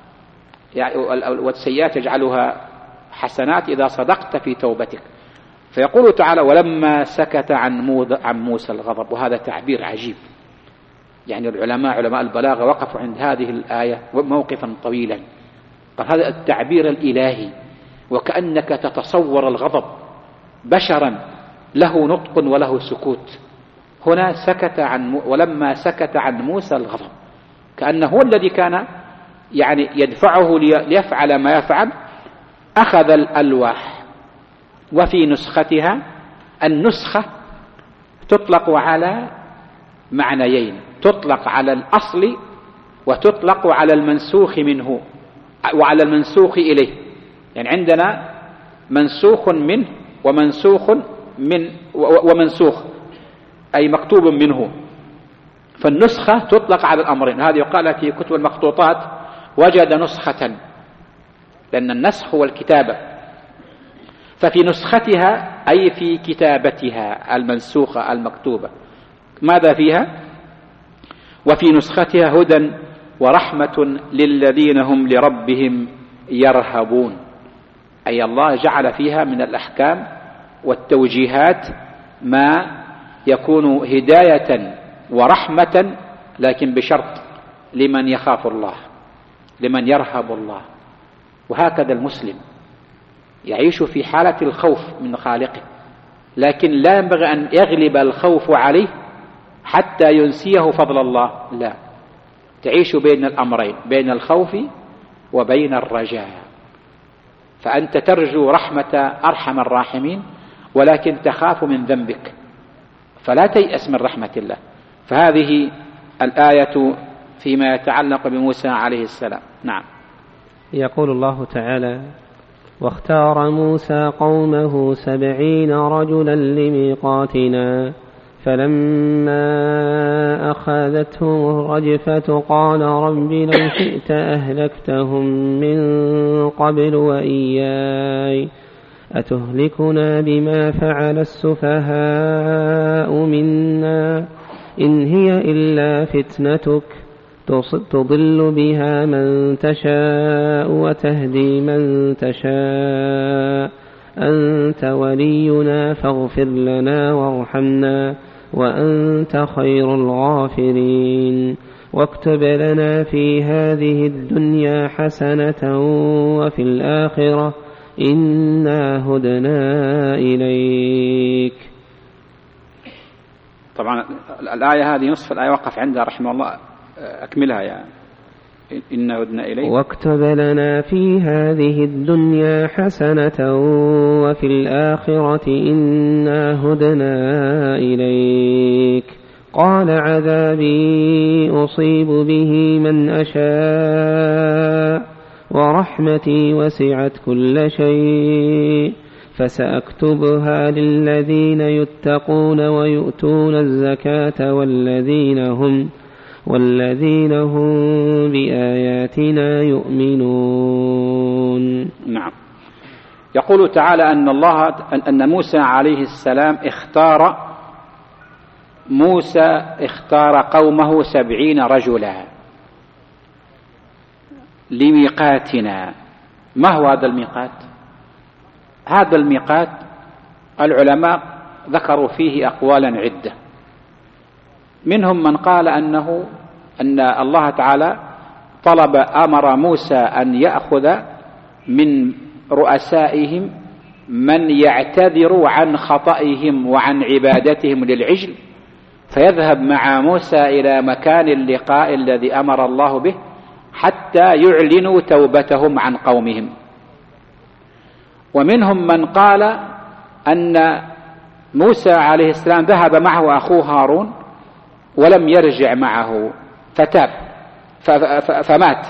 والسيئات يجعلها حسنات إذا صدقت في توبتك. فيقول تعالى ولما سكت عن موسى الغضب، وهذا تعبير عجيب، يعني علماء البلاغة وقفوا عند هذه الآية موقفا طويلا، قال هذا التعبير الإلهي وكأنك تتصور الغضب بشرا له نطق وله سكوت. هنا ولما سكت عن موسى الغضب، كأنه هو الذي كان يعني يدفعه ليفعل ما يفعل. أخذ الألواح، وفي نسختها النسخة تطلق على معنيين، تطلق على الأصل وتطلق على المنسوخ منه وعلى المنسوخ إليه، يعني عندنا منسوخ منه ومنسوخ أي مكتوب منه. فالنسخة تطلق على الأمرين، هذه يقال في كتب المخطوطات وجد نسخة، لأن النسخ هو الكتابة. ففي نسختها أي في كتابتها المنسوخة المكتوبة ماذا فيها؟ وفي نسختها هدى ورحمة للذين هم لربهم يرهبون، أي الله جعل فيها من الأحكام والتوجيهات ما يكون هداية ورحمة، لكن بشرط لمن يخاف الله، لمن يرهب الله. وهكذا المسلم يعيش في حالة الخوف من خالقه، لكن لا ينبغي أن يغلب الخوف عليه حتى ينسيه فضل الله، لا، تعيش بين الأمرين، بين الخوف وبين الرجاء. فأنت ترجو رحمة أرحم الراحمين، ولكن تخاف من ذنبك، فلا تيأس من رحمة الله. فهذه الآية فيما يتعلق بموسى عليه السلام. نعم. يقول الله تعالى واختار موسى قومه 70 رجلا لميقاتنا فلما أخذتهم الرجفة قال رب لو شئت أهلكتهم من قبل وإياي أتهلكنا بما فعل السفهاء منا إن هي إلا فتنتك تضل بها من تشاء وتهدي من تشاء أنت ولينا فاغفر لنا وارحمنا وأنت خير الغافرين واكتب لنا في هذه الدنيا حسنة وفي الآخرة إنا هدنا إليك. طبعا الآية هذه نصف الآية وقف عندها رحمه الله، أكملها يا إنا هدنا إليك. واكتب لنا في هذه الدنيا حسنة وفي الآخرة إنا هدنا إليك. قال عذابي أصيب به من أشاء ورحمتي وسعت كل شيء فسأكتبها للذين يتقون ويؤتون الزكاة والذين هم بآياتنا يؤمنون. نعم. يقول تعالى أن موسى عليه السلام اختار قومه 70 رجلا لميقاتنا. ما هو هذا الميقات؟ هذا الميقات العلماء ذكروا فيه أقوالا عدة، منهم من قال أن الله تعالى أمر موسى أن يأخذ من رؤسائهم من يعتذر عن خطئهم وعن عبادتهم للعجل، فيذهب مع موسى إلى مكان اللقاء الذي أمر الله به حتى يعلنوا توبتهم عن قومهم. ومنهم من قال أن موسى عليه السلام ذهب معه أخوه هارون ولم يرجع معه فتاب فمات،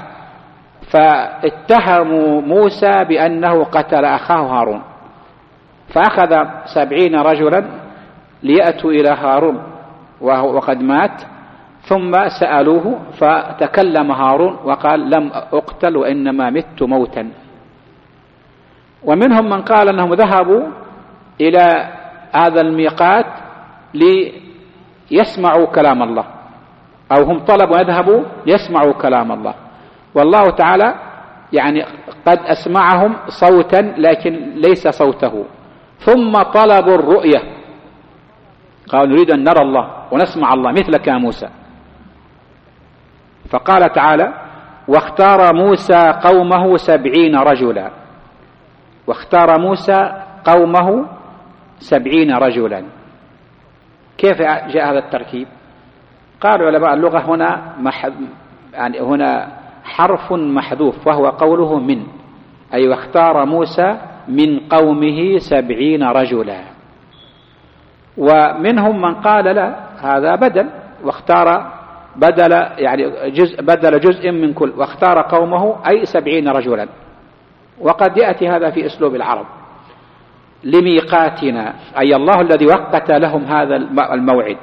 فاتهموا موسى بأنه قتل أخاه هارون، فأخذ 70 رجلا ليأتوا إلى هارون وقد مات، ثم سألوه فتكلم هارون وقال لم أقتل وإنما مت موتا. ومنهم من قال أنهم ذهبوا إلى هذا الميقات ليسمعوا كلام الله، أو هم طلبوا يذهبوا ليسمعوا كلام الله، والله تعالى يعني قد أسمعهم صوتا لكن ليس صوته، ثم طلبوا الرؤية، قالوا نريد أن نرى الله ونسمع الله مثلك يا موسى. فقال تعالى واختار موسى قومه 70 رجلا، واختار موسى قومه 70 رجلا. كيف جاء هذا التركيب؟ قال علماء اللغة هنا حرف محذوف وهو قوله من، أي واختار موسى من قومه 70 رجلا. ومنهم من قال لا، هذا بدل، واختار بدل جزء من كل، واختار قومه أي 70 رجلا. وقد يأتي هذا في أسلوب العرب لميقاتنا، أي الله الذي وقت لهم هذا الموعد.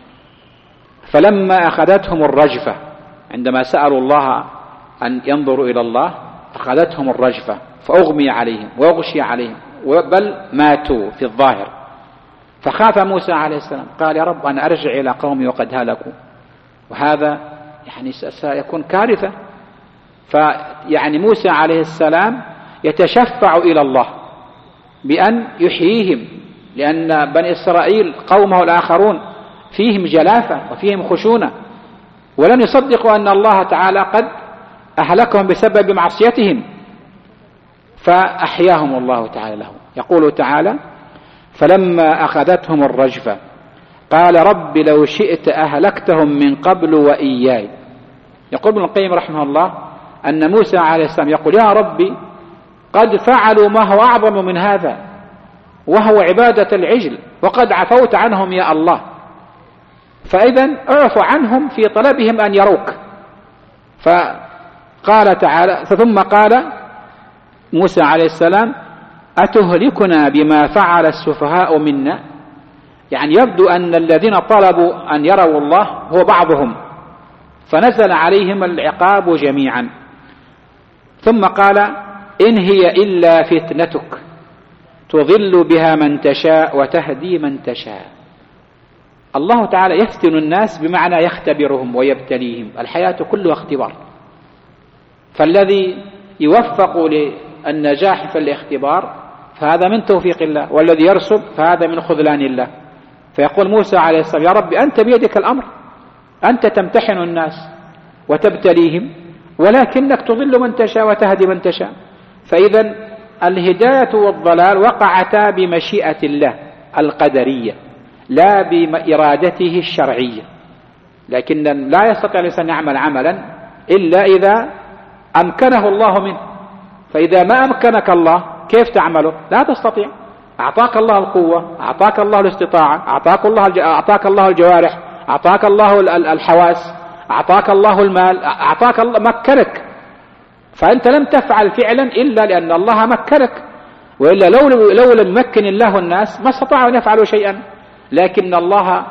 فلما أخذتهم الرجفة، عندما سألوا الله أن ينظروا إلى الله أخذتهم الرجفة فأغمي عليهم وأغشي عليهم بل ماتوا في الظاهر. فخاف موسى عليه السلام، قال يا رب أنا أرجع إلى قومي وقد هلكوا، وهذا يعني سيكون كارثة. فيعني موسى عليه السلام يتشفع إلى الله بأن يحييهم، لأن بني إسرائيل قومه الآخرون فيهم جلافة وفيهم خشونة، ولم يصدقوا أن الله تعالى قد أهلكهم بسبب معصيتهم، فأحياهم الله تعالى لهم. يقول تعالى فلما أخذتهم الرجفة قال رب لو شئت أهلكتهم من قبل وإياي. يقول ابن القيم رحمه الله أن موسى عليه السلام يقول يا ربي قد فعلوا ما هو أعظم من هذا وهو عبادة العجل، وقد عفوت عنهم يا الله، فإذن اعف عنهم في طلبهم أن يروك. فقال تعالى ثم قال موسى عليه السلام أتهلكنا بما فعل السفهاء منا، يعني يبدو أن الذين طلبوا أن يروا الله هو بعضهم، فنزل عليهم العقاب جميعا. ثم قال إن هي إلا فتنتك تضل بها من تشاء وتهدي من تشاء. الله تعالى يفتن الناس بمعنى يختبرهم ويبتليهم، الحياة كلها اختبار، فالذي يوفق للنجاح في الاختبار فهذا من توفيق الله، والذي يرسب فهذا من خذلان الله. فيقول موسى عليه السلام يا رب أنت بيدك الأمر، أنت تمتحن الناس وتبتليهم، ولكنك تضل من تشاء وتهدي من تشاء. فإذا الهداية والضلال وقعتا بمشيئة الله القدرية، لا بإرادته الشرعية. لكن لا يستطيع الإنسان يعمل عملا إلا إذا أمكنه الله منه. فإذا ما أمكنك الله كيف تعمله؟ لا تستطيع. أعطاك الله القوة، أعطاك الله الاستطاعة، أعطاك الله الجوارح، أعطاك الله الحواس، أعطاك الله المال، أعطاك الله، مكنك. فأنت لم تفعل فعلا إلا لأن الله مكنك، وإلا لو لم يمكن الله الناس ما استطاعوا أن يفعلوا شيئا. لكن الله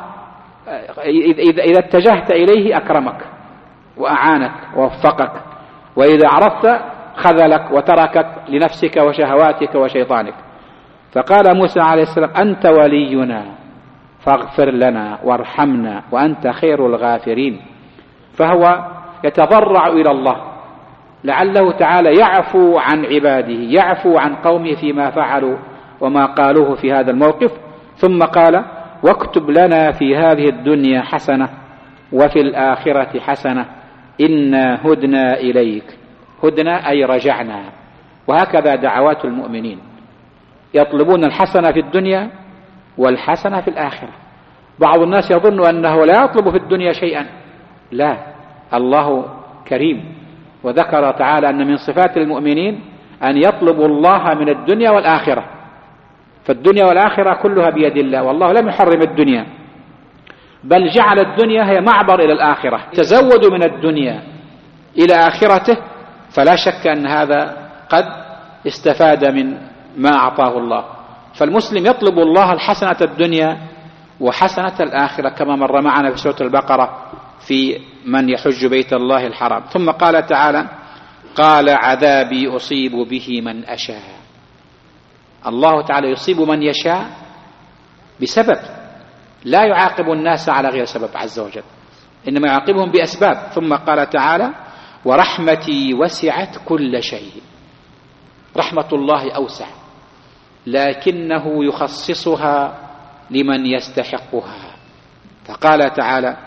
إذا اتجهت إليه أكرمك وأعانك ووفقك، وإذا عرفت خذلك وتركك لنفسك وشهواتك وشيطانك. فقال موسى عليه السلام: أنت ولينا فاغفر لنا وارحمنا وأنت خير الغافرين. فهو يتضرع إلى الله لعله تعالى يعفو عن عباده، يعفو عن قومه فيما فعلوا وما قالوه في هذا الموقف. ثم قال: واكتب لنا في هذه الدنيا حسنة وفي الآخرة حسنة إنا هدنا إليك. هدنا أي رجعنا. وهكذا دعوات المؤمنين، يطلبون الحسنة في الدنيا والحسنة في الآخرة. بعض الناس يظن أنه لا يطلب في الدنيا شيئا، لا، الله كريم، وذكر تعالى أن من صفات المؤمنين أن يطلبوا الله من الدنيا والآخرة. فالدنيا والآخرة كلها بيد الله، والله لم يحرم الدنيا، بل جعل الدنيا هي معبر إلى الآخرة. تزودوا من الدنيا إلى آخرته، فلا شك أن هذا قد استفاد من ما أعطاه الله. فالمسلم يطلب الله الحسنة الدنيا وحسنة الآخرة، كما مر معنا في سورة البقرة في من يحج بيت الله الحرام. ثم قال تعالى: قال عذابي أصيب به من أشاء. الله تعالى يصيب من يشاء بسبب، لا يعاقب الناس على غير سبب عز وجل، إنما يعاقبهم بأسباب. ثم قال تعالى: ورحمتي وسعت كل شيء. رحمة الله أوسع، لكنه يخصصها لمن يستحقها. فقال تعالى: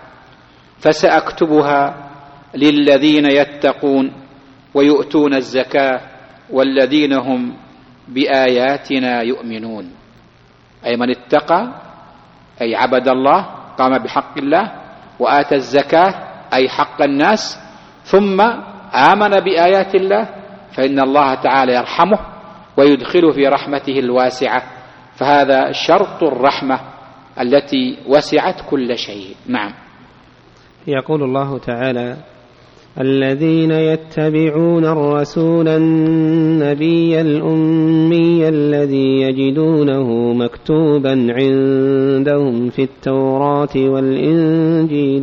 فسأكتبها للذين يتقون ويؤتون الزكاة والذين هم بآياتنا يؤمنون. أي من اتقى، أي عبد الله، قام بحق الله، وآتى الزكاة أي حق الناس، ثم آمن بآيات الله، فإن الله تعالى يرحمه ويدخله في رحمته الواسعة. فهذا شرط الرحمة التي وسعت كل شيء. نعم. يقول الله تعالى: الذين يتبعون الرسول النبي الأمي الذي يجدونه مكتوبا عندهم في التوراة والإنجيل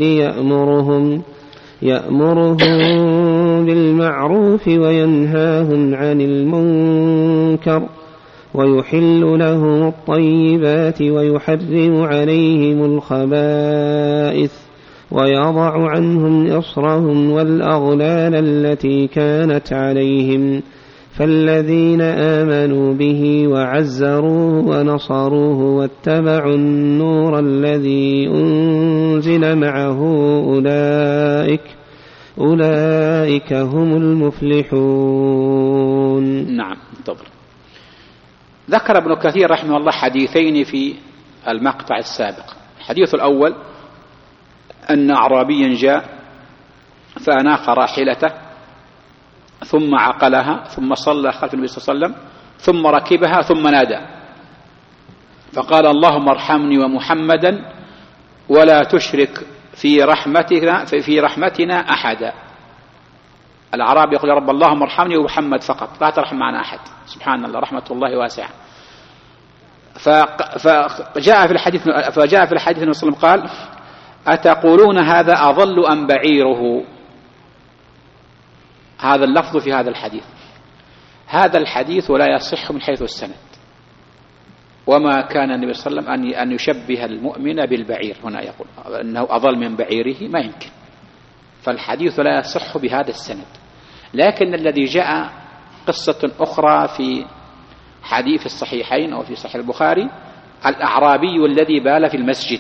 يأمرهم بالمعروف وينهاهم عن المنكر ويحل لهم الطيبات ويحرم عليهم الخبائث ويضع عنهم إصرهم والأغلال التي كانت عليهم. فالذين آمنوا به وعزروه ونصروه واتبعوا النور الذي أنزل معه أولئك هم المفلحون. نعم. انتظر. ذكر ابن كثير رحمه الله حديثين في المقطع السابق. الحديث الأول أن أعرابيا جاء فأناخ راحلته ثم عقلها ثم صلى خلف النبي صلى الله عليه وسلم ثم ركبها ثم نادى فقال: اللهم ارحمني ومحمدا ولا تشرك في رحمتنا أحدا. الأعرابي يقول: يا رب اللهم ارحمني ومحمد فقط، لا ترحم معنا أحد. سبحان الله، رحمة الله واسعة. فجاء في الحديث النبي صلى الله عليه وسلم قال: أتقولون هذا أضل أم بعيره؟ هذا اللفظ في هذا الحديث. هذا الحديث ولا يصح من حيث السند، وما كان النبي صلى الله عليه وسلم أن يشبه المؤمن بالبعير. هنا يقول أنه أضل من بعيره، ما يمكن. فالحديث لا يصح بهذا السند. لكن الذي جاء قصة أخرى في حديث الصحيحين أو في صحيح البخاري: الأعرابي الذي بال في المسجد،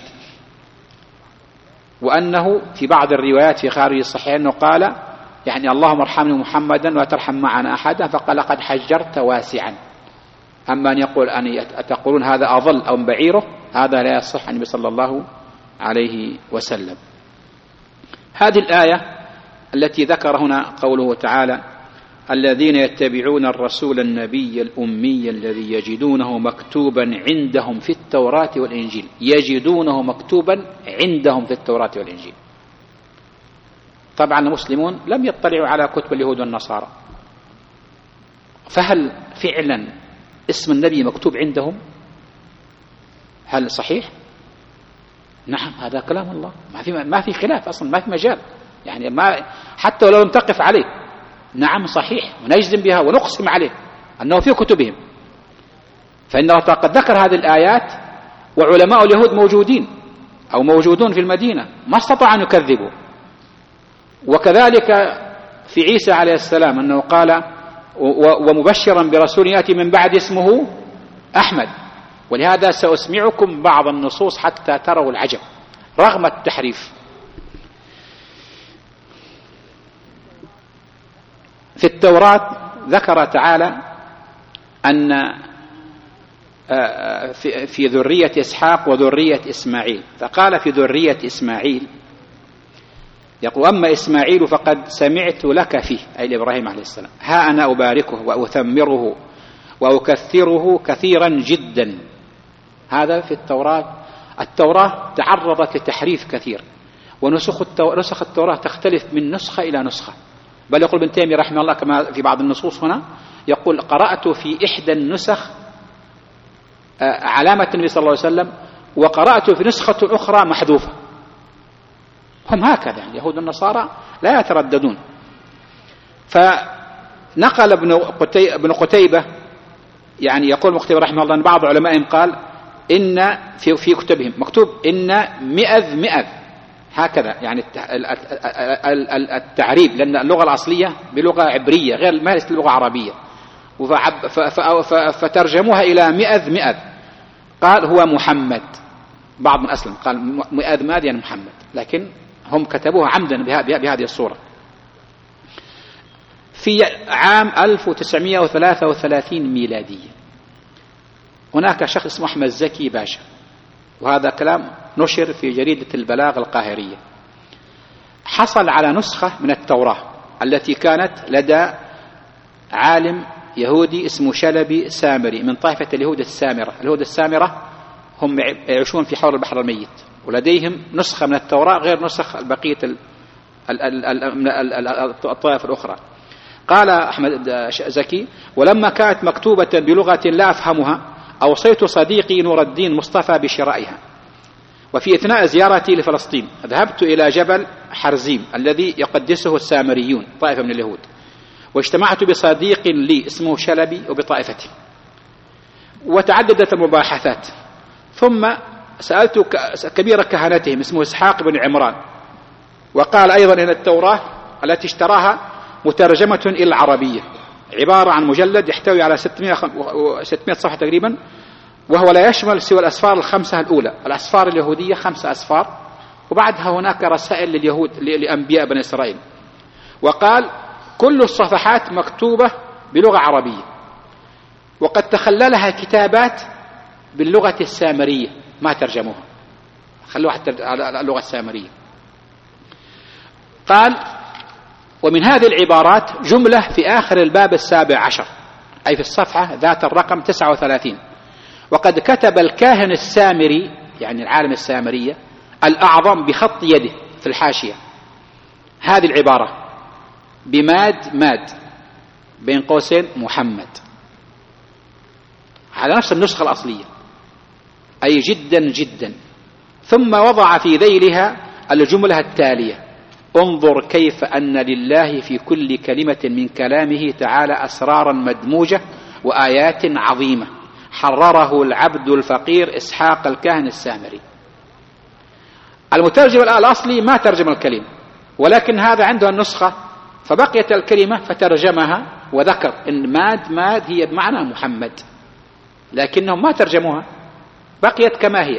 وأنه في بعض الروايات في خارج الصحيحين أنه قال يعني: اللهم ارحمني محمدا ولا ترحم معنا أحدا، فقال: قد حجرت واسعا. أما أن يقول أتقولون هذا أضل أو بعيره، هذا لا يصح عن النبي صلى الله عليه وسلم. هذه الآية التي ذكر هنا قوله تعالى: الذين يتبعون الرسول النبي الأمي الذي يجدونه مكتوبا عندهم في التوراة والإنجيل. يجدونه مكتوبا عندهم في التوراة والإنجيل. طبعا المسلمون لم يطلعوا على كتب اليهود والنصارى، فهل فعلا اسم النبي مكتوب عندهم؟ هل صحيح؟ نعم، هذا كلام الله، ما في خلاف أصلا، ما في مجال، يعني ما حتى ولو لم تقف عليه. نعم صحيح، ونجزم بها ونقسم عليه أنه في كتبهم. فإن الله قد ذكر هذه الآيات وعلماء اليهود موجودين أو موجودون في المدينة، ما استطاعوا أن يكذبوا. وكذلك في عيسى عليه السلام أنه قال: ومبشرا برسول يأتي من بعد اسمه أحمد. ولهذا سأسمعكم بعض النصوص حتى تروا العجب رغم التحريف. في التوراة ذكر تعالى أن في ذرية إسحاق وذرية إسماعيل، فقال في ذرية إسماعيل يقول: أما إسماعيل فقد سمعت لك فيه، أي لإبراهيم عليه السلام، ها أنا أباركه وأثمره وأكثره كثيرا جدا. هذا في التوراة. التوراة تعرضت لتحريف كثير، ونسخ التوراة تختلف من نسخة إلى نسخة. بل يقول ابن تيمية رحمه الله كما في بعض النصوص هنا، يقول: قرأت في إحدى النسخ علامة النبي صلى الله عليه وسلم، وقرأت في نسخة أخرى محذوفة. هم هكذا يعني اليهود والنصارى لا يترددون. فنقل ابن قتيبة، يعني يقول ابن قتيبة رحمه الله أن بعض علمائهم قال إن في كتبهم مكتوب إن مئذ هكذا، يعني التعريب، لأن اللغة الأصلية بلغة عبرية غير ما هي لغة عربية، فترجموها إلى مئذ. قال هو محمد. بعض من أسلم قال مئذ يعني محمد، لكن هم كتبوها عمدا بهذه الصورة. في عام 1933 ميلادية هناك شخص اسمه أحمد زكي باشا، وهذا كلام نشر في جريدة البلاغ القاهرية، حصل على نسخة من التوراة التي كانت لدى عالم يهودي اسمه شلبي سامري من طائفة اليهود السامرة. اليهود السامرة هم يعيشون في حول البحر الميت، ولديهم نسخة من التوراة غير نسخ بقية الطائفة الأخرى. قال أحمد زكي: ولما كانت مكتوبة بلغة لا أفهمها أوصيت صديقي نور الدين مصطفى بشرائها. وفي أثناء زيارتي لفلسطين ذهبت إلى جبل حرزيم الذي يقدسه السامريون طائفة من اليهود، واجتمعت بصديق لي اسمه شلبي وبطائفته، وتعددت المباحثات. ثم سألت كبير كهنتهم اسمه إسحاق بن عمران، وقال أيضا إن التوراة التي اشتراها مترجمة إلى العربية، عبارة عن مجلد يحتوي على 600 صفحة تقريبا، وهو لا يشمل سوى الأسفار الخمسة الأولى. الأسفار اليهودية 5 أسفار، وبعدها هناك رسائل لليهود لأنبياء بني إسرائيل. وقال كل الصفحات مكتوبة بلغة عربية، وقد تخللها كتابات باللغة السامرية ما ترجموها، خلوها حتى على اللغة السامرية. قال: ومن هذه العبارات جملة في آخر الباب 17، أي في الصفحة ذات الرقم 39. وقد كتب الكاهن السامري، يعني العالم السامرية الأعظم، بخط يده في الحاشية هذه العبارة بماد بين قوسين محمد، على نفس النسخة الأصلية، أي جدا جدا. ثم وضع في ذيلها الجملة التالية: انظر كيف أن لله في كل كلمة من كلامه تعالى أسرارا مدموجة وآيات عظيمة حرره العبد الفقير إسحاق الكاهن السامري. المترجم الأصلي ما ترجم الكلمة، ولكن هذا عنده النسخة فبقيت الكلمة فترجمها وذكر إن ماد هي بمعنى محمد، لكنهم ما ترجموها، بقيت كما هي.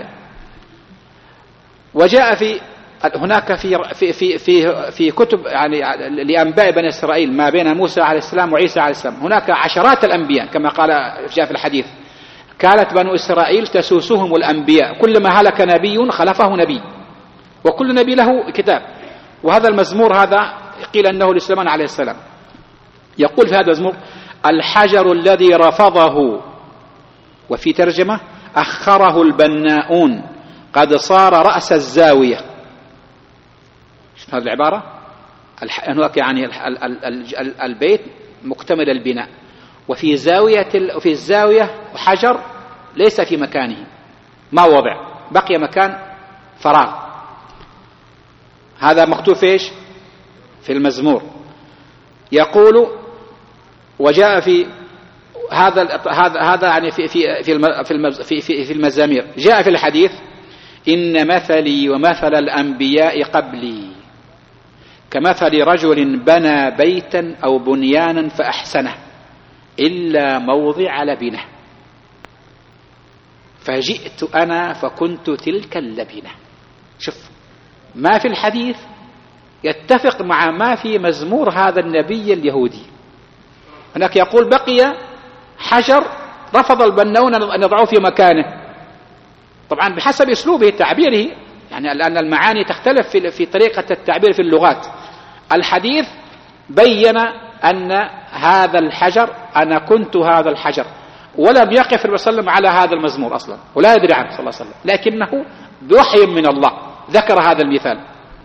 وجاء هناك في كتب يعني لأنباء بني إسرائيل ما بين موسى عليه السلام وعيسى عليه السلام، هناك عشرات الأنبياء كما قال جاء في الحديث: كانت بنو إسرائيل تسوسهم الأنبياء، كلما هلك نبي خلفه نبي، وكل نبي له كتاب. وهذا المزمور هذا قيل أنه لسليمان عليه السلام. يقول في هذا المزمور: الحجر الذي رفضه، وفي ترجمة: أخره البناؤون، قد صار رأس الزاوية. شوف هذه العبارة، هناك يعني البيت مكتمل البناء، وفي الزاوية حجر ليس في مكانه، ما وضع، بقي مكان فراغ. هذا مكتوب فيش في المزمور. يقول: وجاء في هذا يعني في المزامير. جاء في الحديث: إن مثلي ومثل الأنبياء قبلي كمثل رجل بنى بيتا أو بنيانا فأحسنه إلا موضع لبنه، فجئت أنا فكنت تلك اللبنة. شوف، ما في الحديث يتفق مع ما في مزمور هذا النبي اليهودي. هناك يقول: بقي حجر رفض البناؤون أن يضعوه في مكانه، طبعا بحسب أسلوبه تعبيره، يعني لأن المعاني تختلف في طريقة التعبير في اللغات. الحديث بين أن هذا الحجر، أنا كنت هذا الحجر، ولم يقف الرسول صلى الله عليه وسلم على هذا المزمور أصلا، ولا يدري عنه صلى الله عليه وسلم، لكنه بوحي من الله ذكر هذا المثال.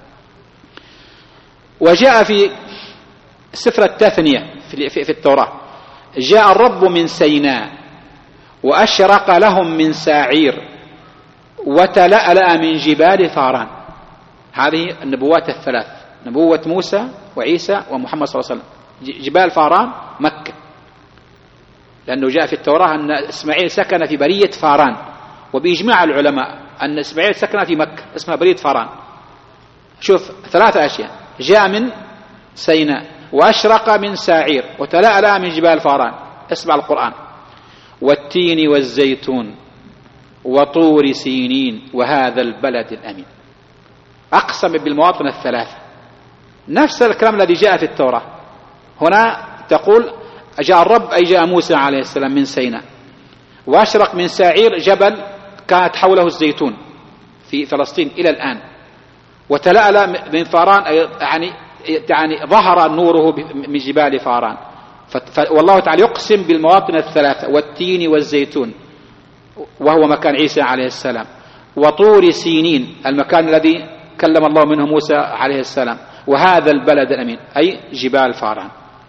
وجاء في سفر التثنية في التوراة: جاء الرب من سيناء وأشرق لهم من ساعير وتلألأ من جبال فاران. هذه النبوات الثلاث، نبوة موسى وعيسى ومحمد صلى الله عليه وسلم. جبال فاران مكة، لأنه جاء في التوراة أن إسماعيل سكن في برية فاران، وبإجماع العلماء أن إسماعيل سكن في مكة اسمها برية فاران. شوف، ثلاثة أشياء: جاء من سيناء، وأشرق من ساعير، وتلألأ من جبال فاران. اسمع القرآن: والتين والزيتون وطور سينين وهذا البلد الأمين. أقسم بالمواطن الثلاثة، نفس الكلام الذي جاء في التوراة. هنا تقول: جاء الرب، أي جاء موسى عليه السلام من سيناء، وأشرق من ساعير، جبل كانت حوله الزيتون في فلسطين إلى الآن، وتلألأ من فاران، يعني ظهر نوره من جبال فاران. والله تعالى يقسم بالمواطن الثلاثة: والتين والزيتون، وهو مكان عيسى عليه السلام، وطور سينين، المكان الذي كلم الله منه موسى عليه السلام، وهذا البلد الأمين، أي جبال فاران.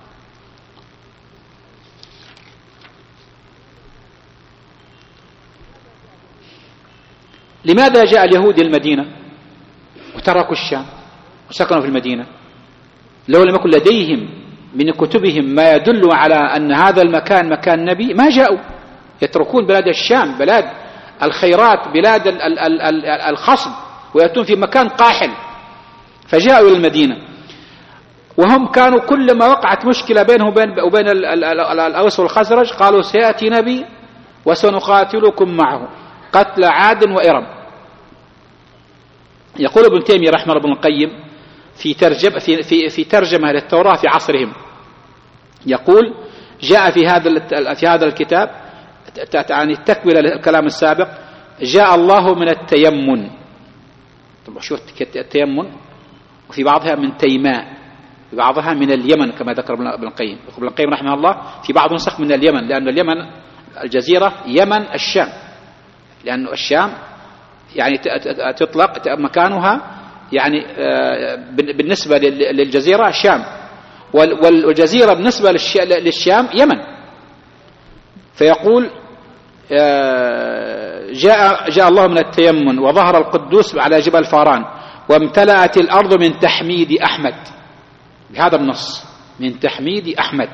لماذا جاء اليهود المدينة وتركوا الشام وسكنوا في المدينة؟ لو لم يكن لديهم من كتبهم ما يدل على أن هذا المكان مكان نبي ما جاءوا. يتركون بلاد الشام، بلاد الخيرات، بلاد الخصب، ويأتون في مكان قاحل، فجاءوا إلى المدينة. وهم كانوا كلما وقعت مشكلة بينهم وبين الأوس والخزرج قالوا: سيأتي نبي وسنقاتلكم معه قتل عاد وإرم. يقول ابن تيمية رحمه الله ابن القيم في ترجمة للتوراة في عصرهم، يقول: جاء في هذا الكتاب، يعني تكمل الكلام السابق: جاء الله من التيمن. طبعا شوف التيمن، وفي بعضها من تيماء، في بعضها من اليمن كما ذكر ابن القيم. ابن القيم رحمه الله في بعض نسخ من اليمن، لأن اليمن الجزيرة يمن الشام، لأن الشام يعني تطلق مكانها يعني بالنسبة للجزيرة شام، والجزيرة بالنسبة للشام يمن. فيقول: جاء الله من التيمن وظهر القدوس على جبل فاران وامتلأت الأرض من تحميد أحمد، بهذا النص: من تحميد أحمد.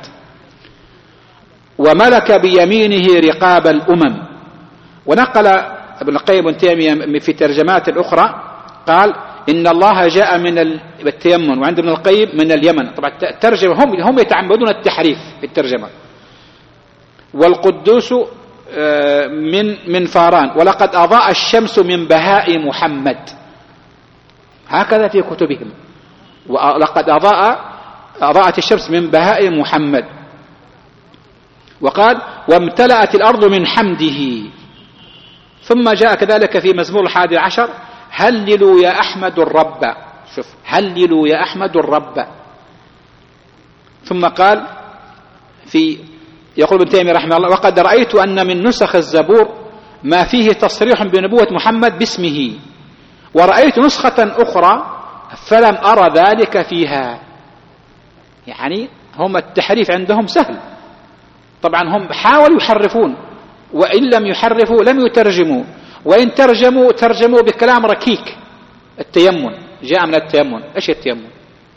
وملك بيمينه رقاب الأمم. ونقل ابن القيم ابن تيمية في ترجمات أخرى قال: إن الله جاء من التيمن، وعند ابن القيم من اليمن. طبعا الترجمة هم يتعمدون التحريف في الترجمة. والقدوس من فاران، ولقد أضاء الشمس من بهاء محمد، هكذا في كتبهم: ولقد أضاءت الشمس من بهاء محمد. وقال: وامتلأت الأرض من حمده. ثم جاء كذلك في مزمور 11: هللوا يا أحمد الرب. شوف، هللوا يا أحمد الرب. ثم قال يقول ابن تيمية رحمه الله: وقد رأيت أن من نسخ الزبور ما فيه تصريح بنبوة محمد باسمه، ورأيت نسخة أخرى فلم أرى ذلك فيها. يعني هم التحريف عندهم سهل. طبعا هم حاولوا يحرفون، وإن لم يحرفوا لم يترجموا، وإن ترجموا بكلام ركيك. التيمم جاء من التيمم. إيش التيمم؟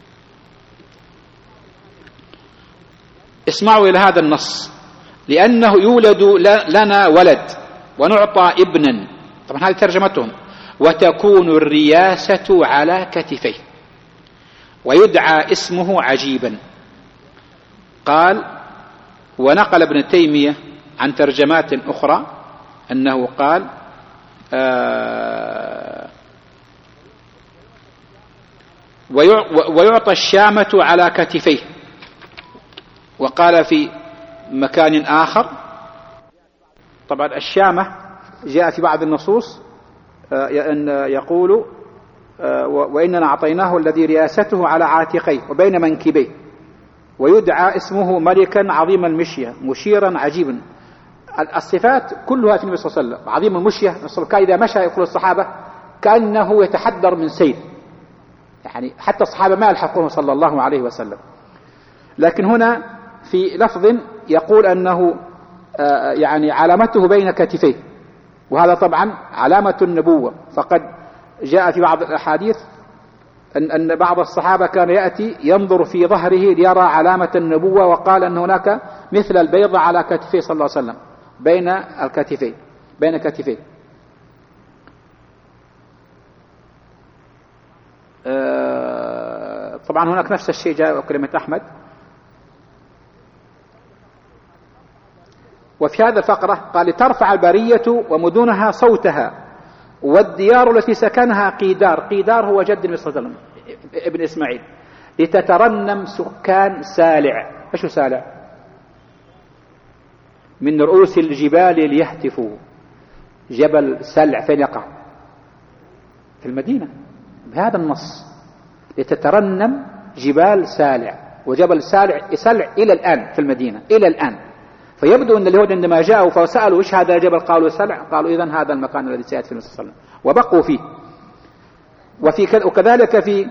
اسمعوا إلى هذا النص: لأنه يولد لنا ولد ونعطى ابنا. طبعا هذه ترجمتهم: وتكون الرياسة على كتفيه ويدعى اسمه عجيبا. قال: ونقل ابن تيمية عن ترجمات أخرى أنه قال: ويعطى الشامة على كتفيه. وقال في مكان آخر، طبعا الشامة جاء في بعض النصوص يقول: وإننا أعطيناه الذي رياسته على عاتقيه وبين منكبيه ويدعى اسمه ملكا عظيم المشية مشيرا عجيبا. الصفات كلها في النبي صلى الله عليه وسلم. عظيم المشية، كان إذا مشى يقول الصحابة كأنه يتحدر من سيل، يعني حتى الصحابة ما يلحقونه صلى الله عليه وسلم. لكن هنا في لفظ يقول أنه يعني علامته بين كتفيه، وهذا طبعا علامة النبوة. فقد جاء في بعض الأحاديث أن بعض الصحابة كان يأتي ينظر في ظهره ليرى علامة النبوة، وقال أن هناك مثل البيضة على كتفيه صلى الله عليه وسلم، بين كتفيه. طبعا هناك نفس الشيء جاء كلمة أحمد. وفي هذا الفقرة قال: لترفع البرية ومدنها صوتها والديار التي سكنها قيدار هو جد النبي صلى الله عليه وسلم ابن إسماعيل، لتترنم سكان سالع. ايش سالع؟ من رؤوس الجبال ليهتفوا. جبل سلع فين يقع؟ في المدينة بهذا النص: لتترنم جبال سالع. وجبل سلع إلى الآن في المدينة إلى الآن. فيبدو أن اليهود عندما جاءوا فسألوا إيش هذا الجبل؟ قالوا سلع. قالوا إذن هذا المكان الذي سيأتي في النبي صلى الله عليه وسلم، وبقوا فيه. وكذلك في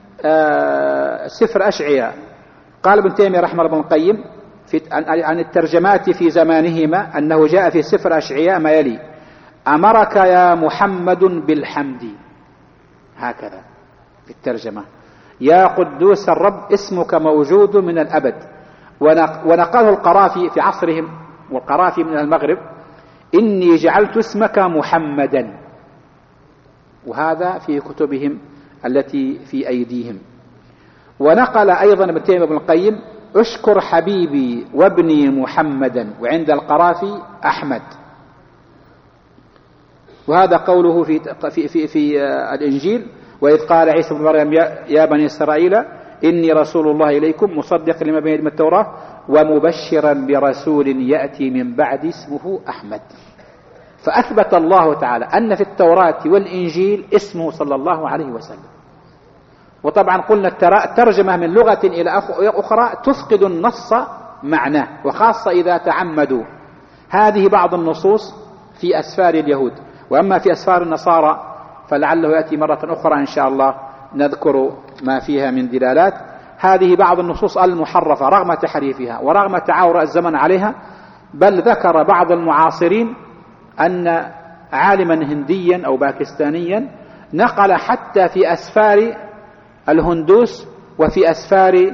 سفر أشعياء قال ابن تيمية رحمه الله ابن القيم عن الترجمات في زمانهما أنه جاء في سفر أشعياء ما يلي: أمرك يا محمد بالحمد. هكذا في الترجمة: يا قدوس الرب اسمك موجود من الأبد. ونقله القرافي في عصرهم، والقرافي من المغرب: إني جعلت اسمك محمدا. وهذا في كتبهم التي في أيديهم. ونقل أيضا ابن تيمية ابن القيم: اشكر حبيبي وابني محمدا. وعند القرافي أحمد. وهذا قوله في الإنجيل: وإذ قال عيسى بن مريم يا بني إسرائيل إني رسول الله إليكم مصدقا لما بين يدي من التوراة ومبشرا برسول يأتي من بعد اسمه أحمد. فأثبت الله تعالى أن في التوراة والإنجيل اسمه صلى الله عليه وسلم. وطبعا قلنا الترجمة من لغة إلى أخرى تفقد النص معناه، وخاصة إذا تعمدوا. هذه بعض النصوص في أسفار اليهود. وأما في أسفار النصارى فلعله يأتي مرة أخرى إن شاء الله نذكر ما فيها من دلالات. هذه بعض النصوص المحرفة رغم تحريفها ورغم تعاور الزمن عليها. بل ذكر بعض المعاصرين أن عالما هنديا أو باكستانيا نقل حتى في أسفار الهندوس وفي أسفار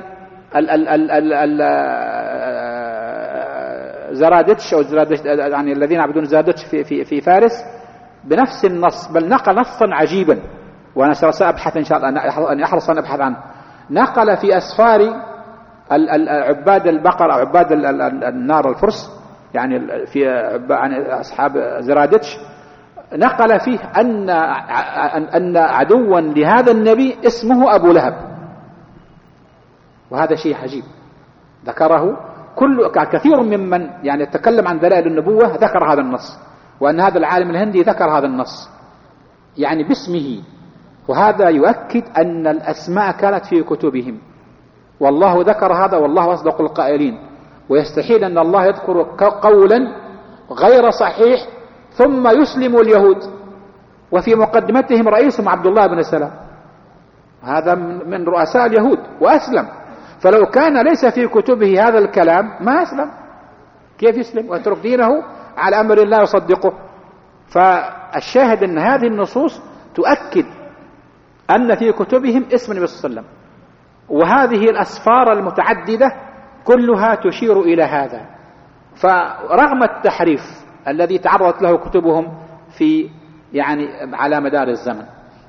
زرادشت أو يعني الذين يعبدون زرادشت في فارس بنفس النص، بل نقل نصا عجيبا، وأنا سأبحث إن شاء الله أن أحرص أن أبحث عنه. نقل في أسفار عباد البقر أو عباد النار الفرس، يعني في أصحاب زرادشت، نقل فيه أن عدوا لهذا النبي اسمه أبو لهب. وهذا شيء عجيب ذكره كثير ممن يعني يتكلم عن دلائل النبوة ذكر هذا النص، وأن هذا العالم الهندي ذكر هذا النص يعني باسمه، وهذا يؤكد أن الأسماء كانت في كتبهم، والله ذكر هذا والله أصدق القائلين. ويستحيل أن الله يذكر قولا غير صحيح ثم يسلم اليهود وفي مقدمتهم رئيسهم عبد الله بن سلام، هذا من رؤساء اليهود وأسلم. فلو كان ليس في كتبه هذا الكلام ما أسلم، كيف يسلم ويترك دينه على أمر الله يصدقه؟ فالشاهد أن هذه النصوص تؤكد أن في كتبهم اسم النبي صلى الله عليه وسلم، وهذه الأسفار المتعددة كلها تشير إلى هذا. فرغم التحريف الذي تعرضت له كتبهم في يعني على مدار الزمن.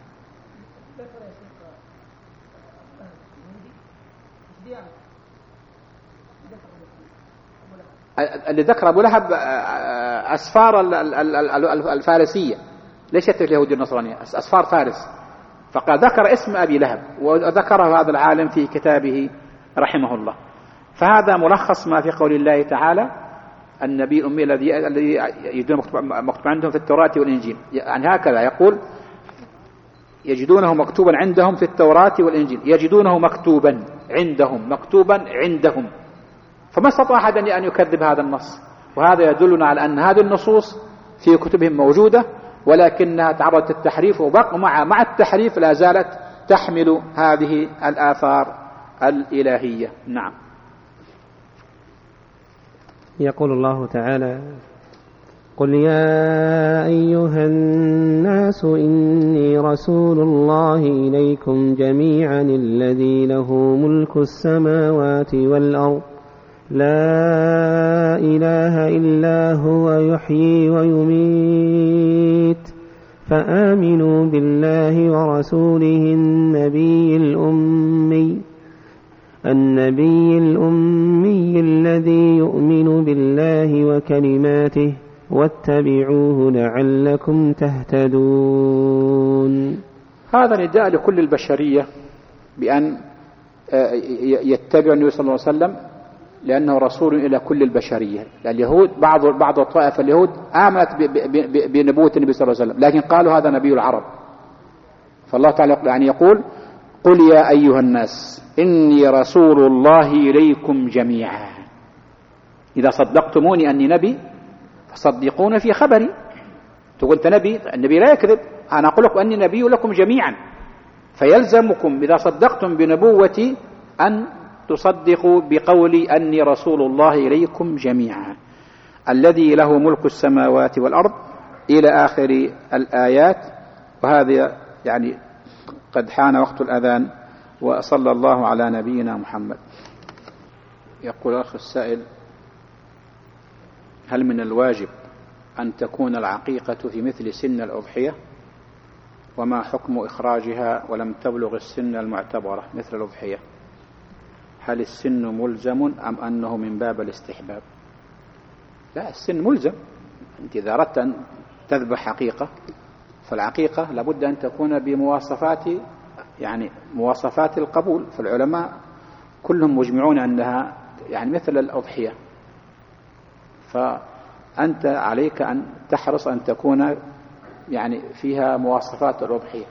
اللي ذكر أبو لهب أسفار الفارسية ليست اليهود النصرانية، أسفار فارس، فقد ذكر اسم أبي لهب وذكره هذا العالم في كتابه رحمه الله. فهذا ملخص ما في قول الله تعالى النبي الأمي الذي يجدونه مكتوب عندهم في التوراة والإنجيل، يعني هكذا يقول يجدونه مكتوبا عندهم في التوراة والإنجيل، يجدونه مكتوبا عندهم، فما استطاع أحد أن يكذب هذا النص. وهذا يدلنا على أن هذه النصوص في كتبهم موجودة، ولكنها تعرضت للتحريف، مع التحريف لا زالت تحمل هذه الآثار الإلهية. نعم. يقول الله تعالى: قل يا أيها الناس إني رسول الله إليكم جميعا الذي له ملك السماوات والأرض لا إله إلا هو يحيي ويميت فآمنوا بالله ورسوله النبي الأمي الذي يؤمن بالله وكلماته واتبعوه لعلكم تهتدون. هذا نداء لكل البشرية بأن يتبعوا النبي صلى الله عليه وسلم، لأنه رسول إلى كل البشرية. اليهود بعض طائف اليهود آمنت بنبوة النبي صلى الله عليه وسلم، لكن قالوا هذا نبي العرب. فالله تعالى يعني يقول: قل يا أيها الناس إني رسول الله إليكم جميعا. إذا صدقتموني أني نبي فصدقون في خبري. تقول أنت نبي، النبي لا يكذب، أنا أقول لكم أني نبي لكم جميعا، فيلزمكم إذا صدقتم بنبوتي أن تصدقوا بقولي أني رسول الله إليكم جميعا الذي له ملك السماوات والأرض إلى آخر الآيات. وهذا يعني قد حان وقت الأذان، وصلى الله على نبينا محمد. يقول الأخ السائل: هل من الواجب أن تكون العقيقة في مثل سن الأضحية؟ وما حكم إخراجها ولم تبلغ السن المعتبرة مثل الأضحية؟ هل السن ملزم أم أنه من باب الاستحباب؟ لا، السن ملزم. أنت إذا أردت أن تذبح حقيقة فالعقيقة لابد أن تكون بمواصفات يعني مواصفات القبول، فالعلماء كلهم مجمعون أنها يعني مثل الأضحية. فأنت عليك أن تحرص أن تكون يعني فيها مواصفات الأضحية،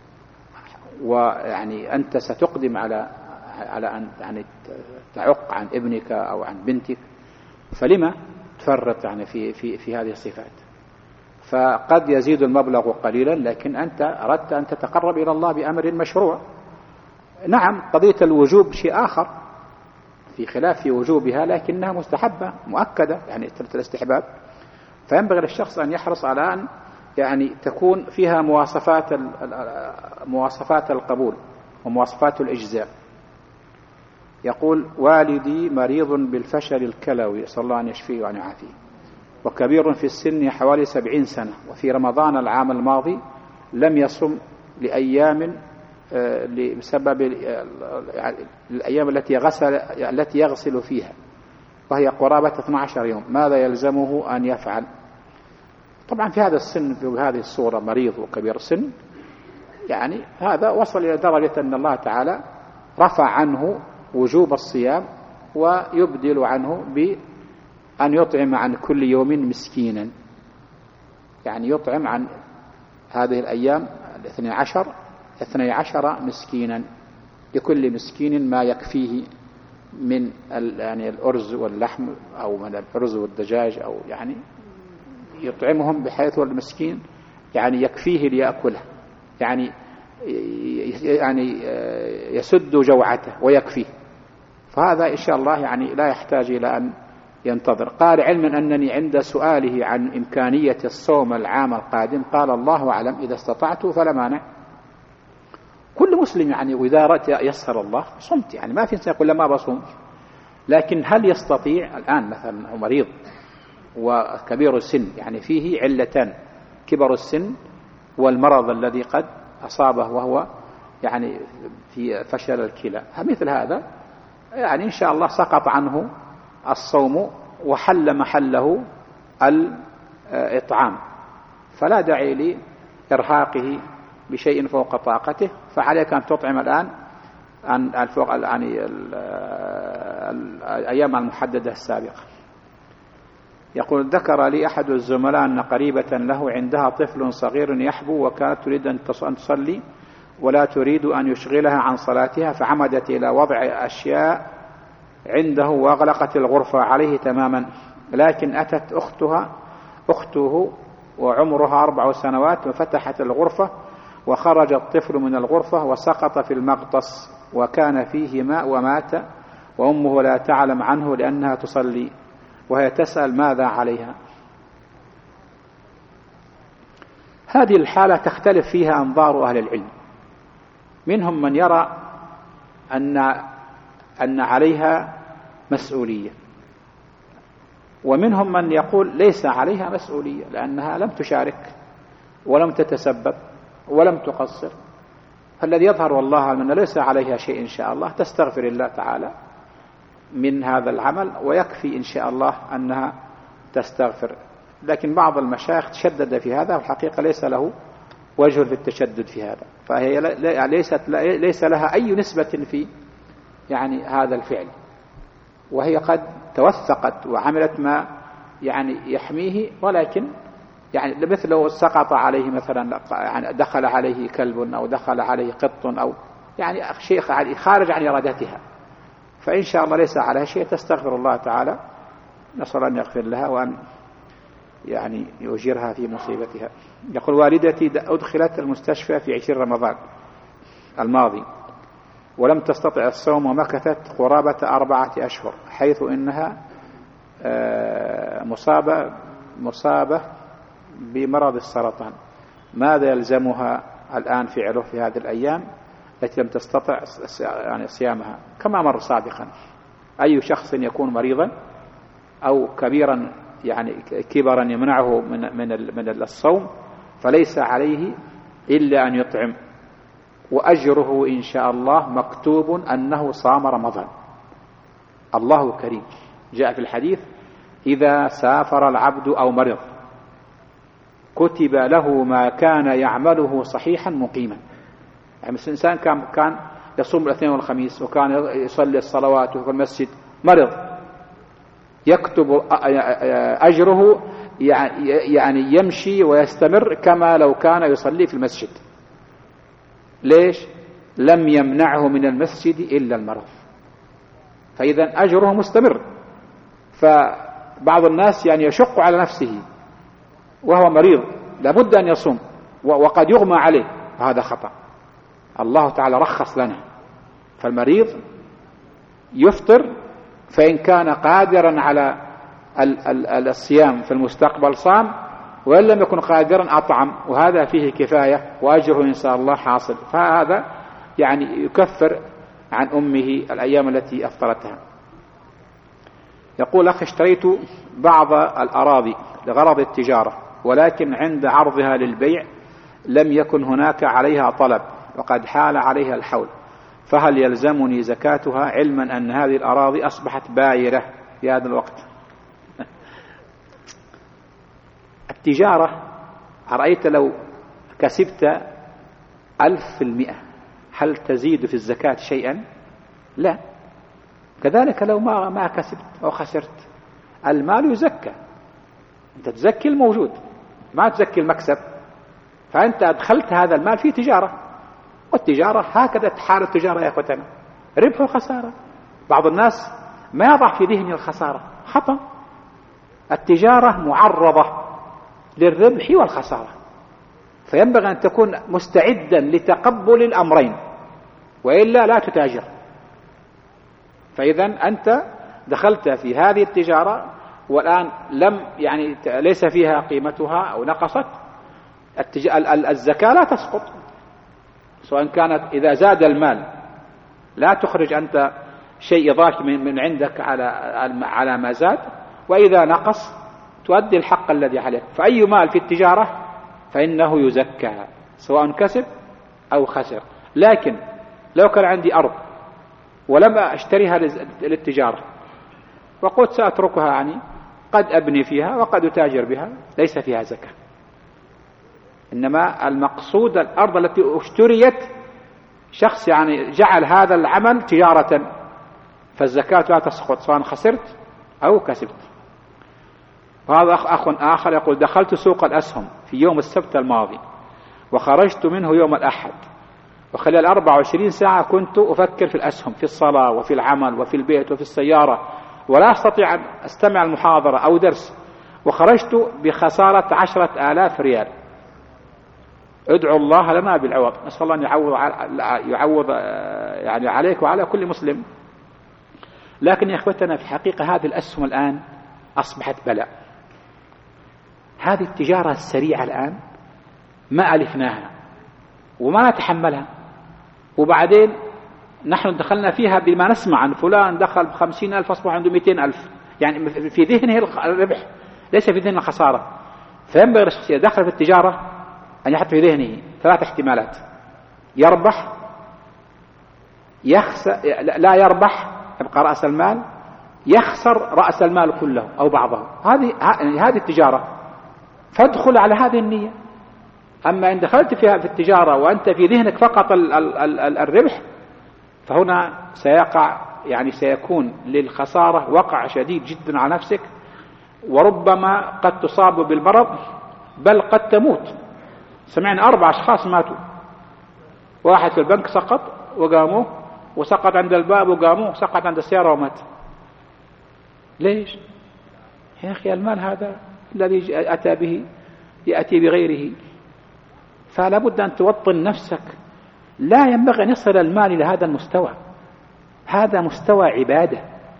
ويعني أنت ستقدم على أن يعني تعق عن ابنك أو عن بنتك، فلما تفرط يعني في هذه الصفات؟ فقد يزيد المبلغ قليلا، لكن أنت أردت أن تتقرب إلى الله بأمر مشروع. نعم، قضية الوجوب شيء آخر في خلاف في وجوبها، لكنها مستحبة مؤكدة يعني الاستحباب. فينبغي للشخص أن يحرص على أن يعني تكون فيها مواصفات القبول ومواصفات الإجزاء. يقول: والدي مريض بالفشل الكلوي، صلى الله أن يشفيه وأن يعافيه، وكبير في السن حوالي 70 سنة، وفي رمضان العام الماضي لم يصم لأيام بسبب الأيام التي يغسل فيها، وهي قرابة 12 يوم. ماذا يلزمه أن يفعل؟ طبعا في هذا السن بهذه الصورة مريض وكبير السن، يعني هذا وصل إلى درجة أن الله تعالى رفع عنه وجوب الصيام ويبدل عنه بأن يطعم عن كل يوم مسكينا، يعني يطعم عن هذه الأيام 12 مسكينا، لكل مسكين ما يكفيه من يعني الأرز واللحم أو من الأرز والدجاج، أو يعني يطعمهم بحيث المسكين يعني يكفيه ليأكله، يعني يسد جوعته ويكفيه. فهذا إن شاء الله يعني لا يحتاج إلى أن ينتظر. قال علما أنني عند سؤاله عن إمكانية الصوم العام القادم قال الله أعلم، إذا استطعت فلا مانع. كل مسلم يعني وإذا يسر الله صمت، يعني ما في إنسان يقول ما بصوم، لكن هل يستطيع الآن مثلا مريض وكبير السن، يعني فيه علتان، كبر السن والمرض الذي قد أصابه وهو يعني في فشل الكلى، مثل هذا يعني إن شاء الله سقط عنه الصوم وحل محله الإطعام، فلا داعي لإرهاقه بشيء فوق طاقته، فعليك أن تطعم الآن عن الأيام المحددة السابقة. يقول ذكر لي أحد الزملاء أن قريبة له عندها طفل صغير يحبو، وكانت تريد أن تصلي ولا تريد أن يشغلها عن صلاتها، فعمدت إلى وضع أشياء عنده وأغلقت الغرفة عليه تماما، لكن أتت أخته وعمرها 4 سنوات وفتحت الغرفة وخرج الطفل من الغرفة وسقط في المغطس وكان فيه ماء ومات، وأمه لا تعلم عنه لأنها تصلي، وهي تسأل ماذا عليها. هذه الحالة تختلف فيها أنظار أهل العلم، منهم من يرى أن عليها مسؤولية، ومنهم من يقول ليس عليها مسؤولية لأنها لم تشارك ولم تتسبب ولم تقصر. فالذي يظهر والله أن ليس عليها شيء إن شاء الله، تستغفر الله تعالى من هذا العمل ويكفي إن شاء الله أنها تستغفر. لكن بعض المشايخ تشدد في هذا، والحقيقة ليس له وجه في التشدد في هذا، فهي ليس لها أي نسبة في يعني هذا الفعل، وهي قد توثقت وعملت ما يعني يحميه، ولكن يعني مثل لو سقط عليه مثلا، يعني دخل عليه كلب أو دخل عليه قط أو يعني شيء خارج عن إرادتها، فإن شاء الله ليس عليها شيء، تستغفر الله تعالى، نسأل أن يغفر لها وأن يعني يؤجرها في مصيبتها. يقول والدتي أدخلت المستشفى في 20 رمضان الماضي ولم تستطع الصوم، ومكثت قرابة 4 أشهر، حيث إنها مصابة بمرض السرطان. ماذا يلزمها الآن فعله في هذه الأيام التي لم تستطع يعني صيامها؟ كما مر سابقا، أي شخص يكون مريضا أو كبيرا يعني كبرا يمنعه من الصوم فليس عليه إلا أن يطعم، وأجره إن شاء الله مكتوب أنه صام رمضان. الله كريم، جاء في الحديث إذا سافر العبد أو مرض كتب له ما كان يعمله صحيحا مقيما. يعني الإنسان كان يصوم الاثنين والخميس وكان يصلي الصلوات وفي المسجد، مرض، يكتب أجره يعني يمشي ويستمر كما لو كان يصلي في المسجد. ليش؟ لم يمنعه من المسجد إلا المرض، فإذا أجره مستمر. فبعض الناس يعني يشق على نفسه وهو مريض لابد أن يصوم وقد يغمى عليه، وهذا خطأ. الله تعالى رخص لنا، فالمريض يفطر، فإن كان قادرا على الصيام في المستقبل صام، وإن لم يكن قادرا أطعم، وهذا فيه كفاية وأجره إن شاء الله حاصل. فهذا يعني يكفر عن أمه الأيام التي أفطرتها. يقول أخي اشتريت بعض الأراضي لغرض التجارة، ولكن عند عرضها للبيع لم يكن هناك عليها طلب وقد حال عليها الحول، فهل يلزمني زكاتها علما أن هذه الأراضي أصبحت بايرة في هذا الوقت؟ التجارة أرأيت لو كسبت 1000%، هل تزيد في الزكاة شيئا؟ لا، كذلك لو ما كسبت أو خسرت، المال يزكى، أنت تزكي الموجود ما تزكي المكسب. فأنت أدخلت هذا المال في تجارة، والتجارة هكذا تحال التجارة يا أخوتنا، ربح وخسارة. بعض الناس ما يضع في ذهن الخسارة، خطأ. التجارة معرضة للربح والخسارة، فينبغي أن تكون مستعدا لتقبل الأمرين، وإلا لا تتاجر. فإذا أنت دخلت في هذه التجارة والآن ليس فيها قيمتها أو نقصت، الزكاة لا تسقط، سواء كانت إذا زاد المال لا تخرج أنت شيء إضافي من عندك على ما زاد، وإذا نقص تؤدي الحق الذي عليك. فأي مال في التجارة فإنه يزكى سواء كسب أو خسر. لكن لو كان عندي أرض ولم أشتريها للتجارة وقلت سأتركها، قد أبني فيها وقد أتاجر بها، ليس فيها زكاة. إنما المقصود الأرض التي اشتريت، شخص جعل هذا العمل تجارة، فالزكاة لا تسقط سواء خسرت أو كسبت. وهذا أخ آخر يقول: دخلت سوق الأسهم في يوم السبت الماضي وخرجت منه يوم الأحد، وخلال 24 ساعة كنت أفكر في الأسهم، في الصلاة وفي العمل وفي البيت وفي السيارة، ولا أستطيع أن أستمع المحاضرة أو درس، وخرجت بخسارة 10,000 ريال. ادعو الله لنا بالعوض، نسأل الله أن يعوض عليك وعلى كل مسلم. لكن يا أخوتنا في الحقيقة هذه الأسهم الآن أصبحت بلاء. هذه التجارة السريعة الآن ما ألفناها وما نتحملها، وبعدين نحن دخلنا فيها بما نسمع عن فلان دخل ب50,000 أصبح عنده 200,000، في ذهنه الربح ليس في ذهن الخسارة. فينبغي الشخص إذا دخل في التجارة أن يحط في ذهنه 3 احتمالات: يربح، يخسر، لا يربح يبقى رأس المال، يخسر رأس المال كله أو بعضه. هذه التجارة، فادخل على هذه النية. أما إن دخلت فيها في التجارة وأنت في ذهنك فقط الربح، فهنا سيكون للخسارة وقع شديد جدا على نفسك، وربما قد تصاب بالمرض، بل قد تموت. سمعنا 4 أشخاص ماتوا، واحد في البنك سقط وقاموه، وسقط عند الباب وقاموه، سقط عند السيارة ومات. ليش؟ يا أخي المال هذا الذي أتى به يأتي بغيره، فلا بد أن توطن نفسك. لا ينبغي أن يصل المال إلى هذا المستوى، هذا مستوى عبادة.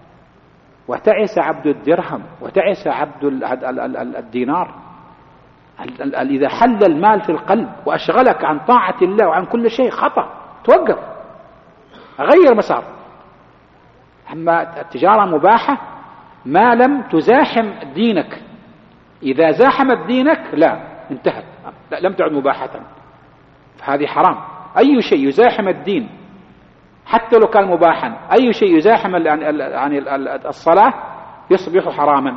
وتعس عبد الدرهم وتعس عبد الدينار. إذا حل المال في القلب وأشغلك عن طاعة الله وعن كل شيء، خطأ، توقف، غير مسار. أما التجارة مباحة ما لم تزاحم دينك. إذا زاحمت دينك لا، انتهت، لم تعد مباحة، فهذه حرام. أي شيء يزاحم الدين حتى لو كان مباحا، أي شيء يزاحم عن الصلاة يصبح حراما.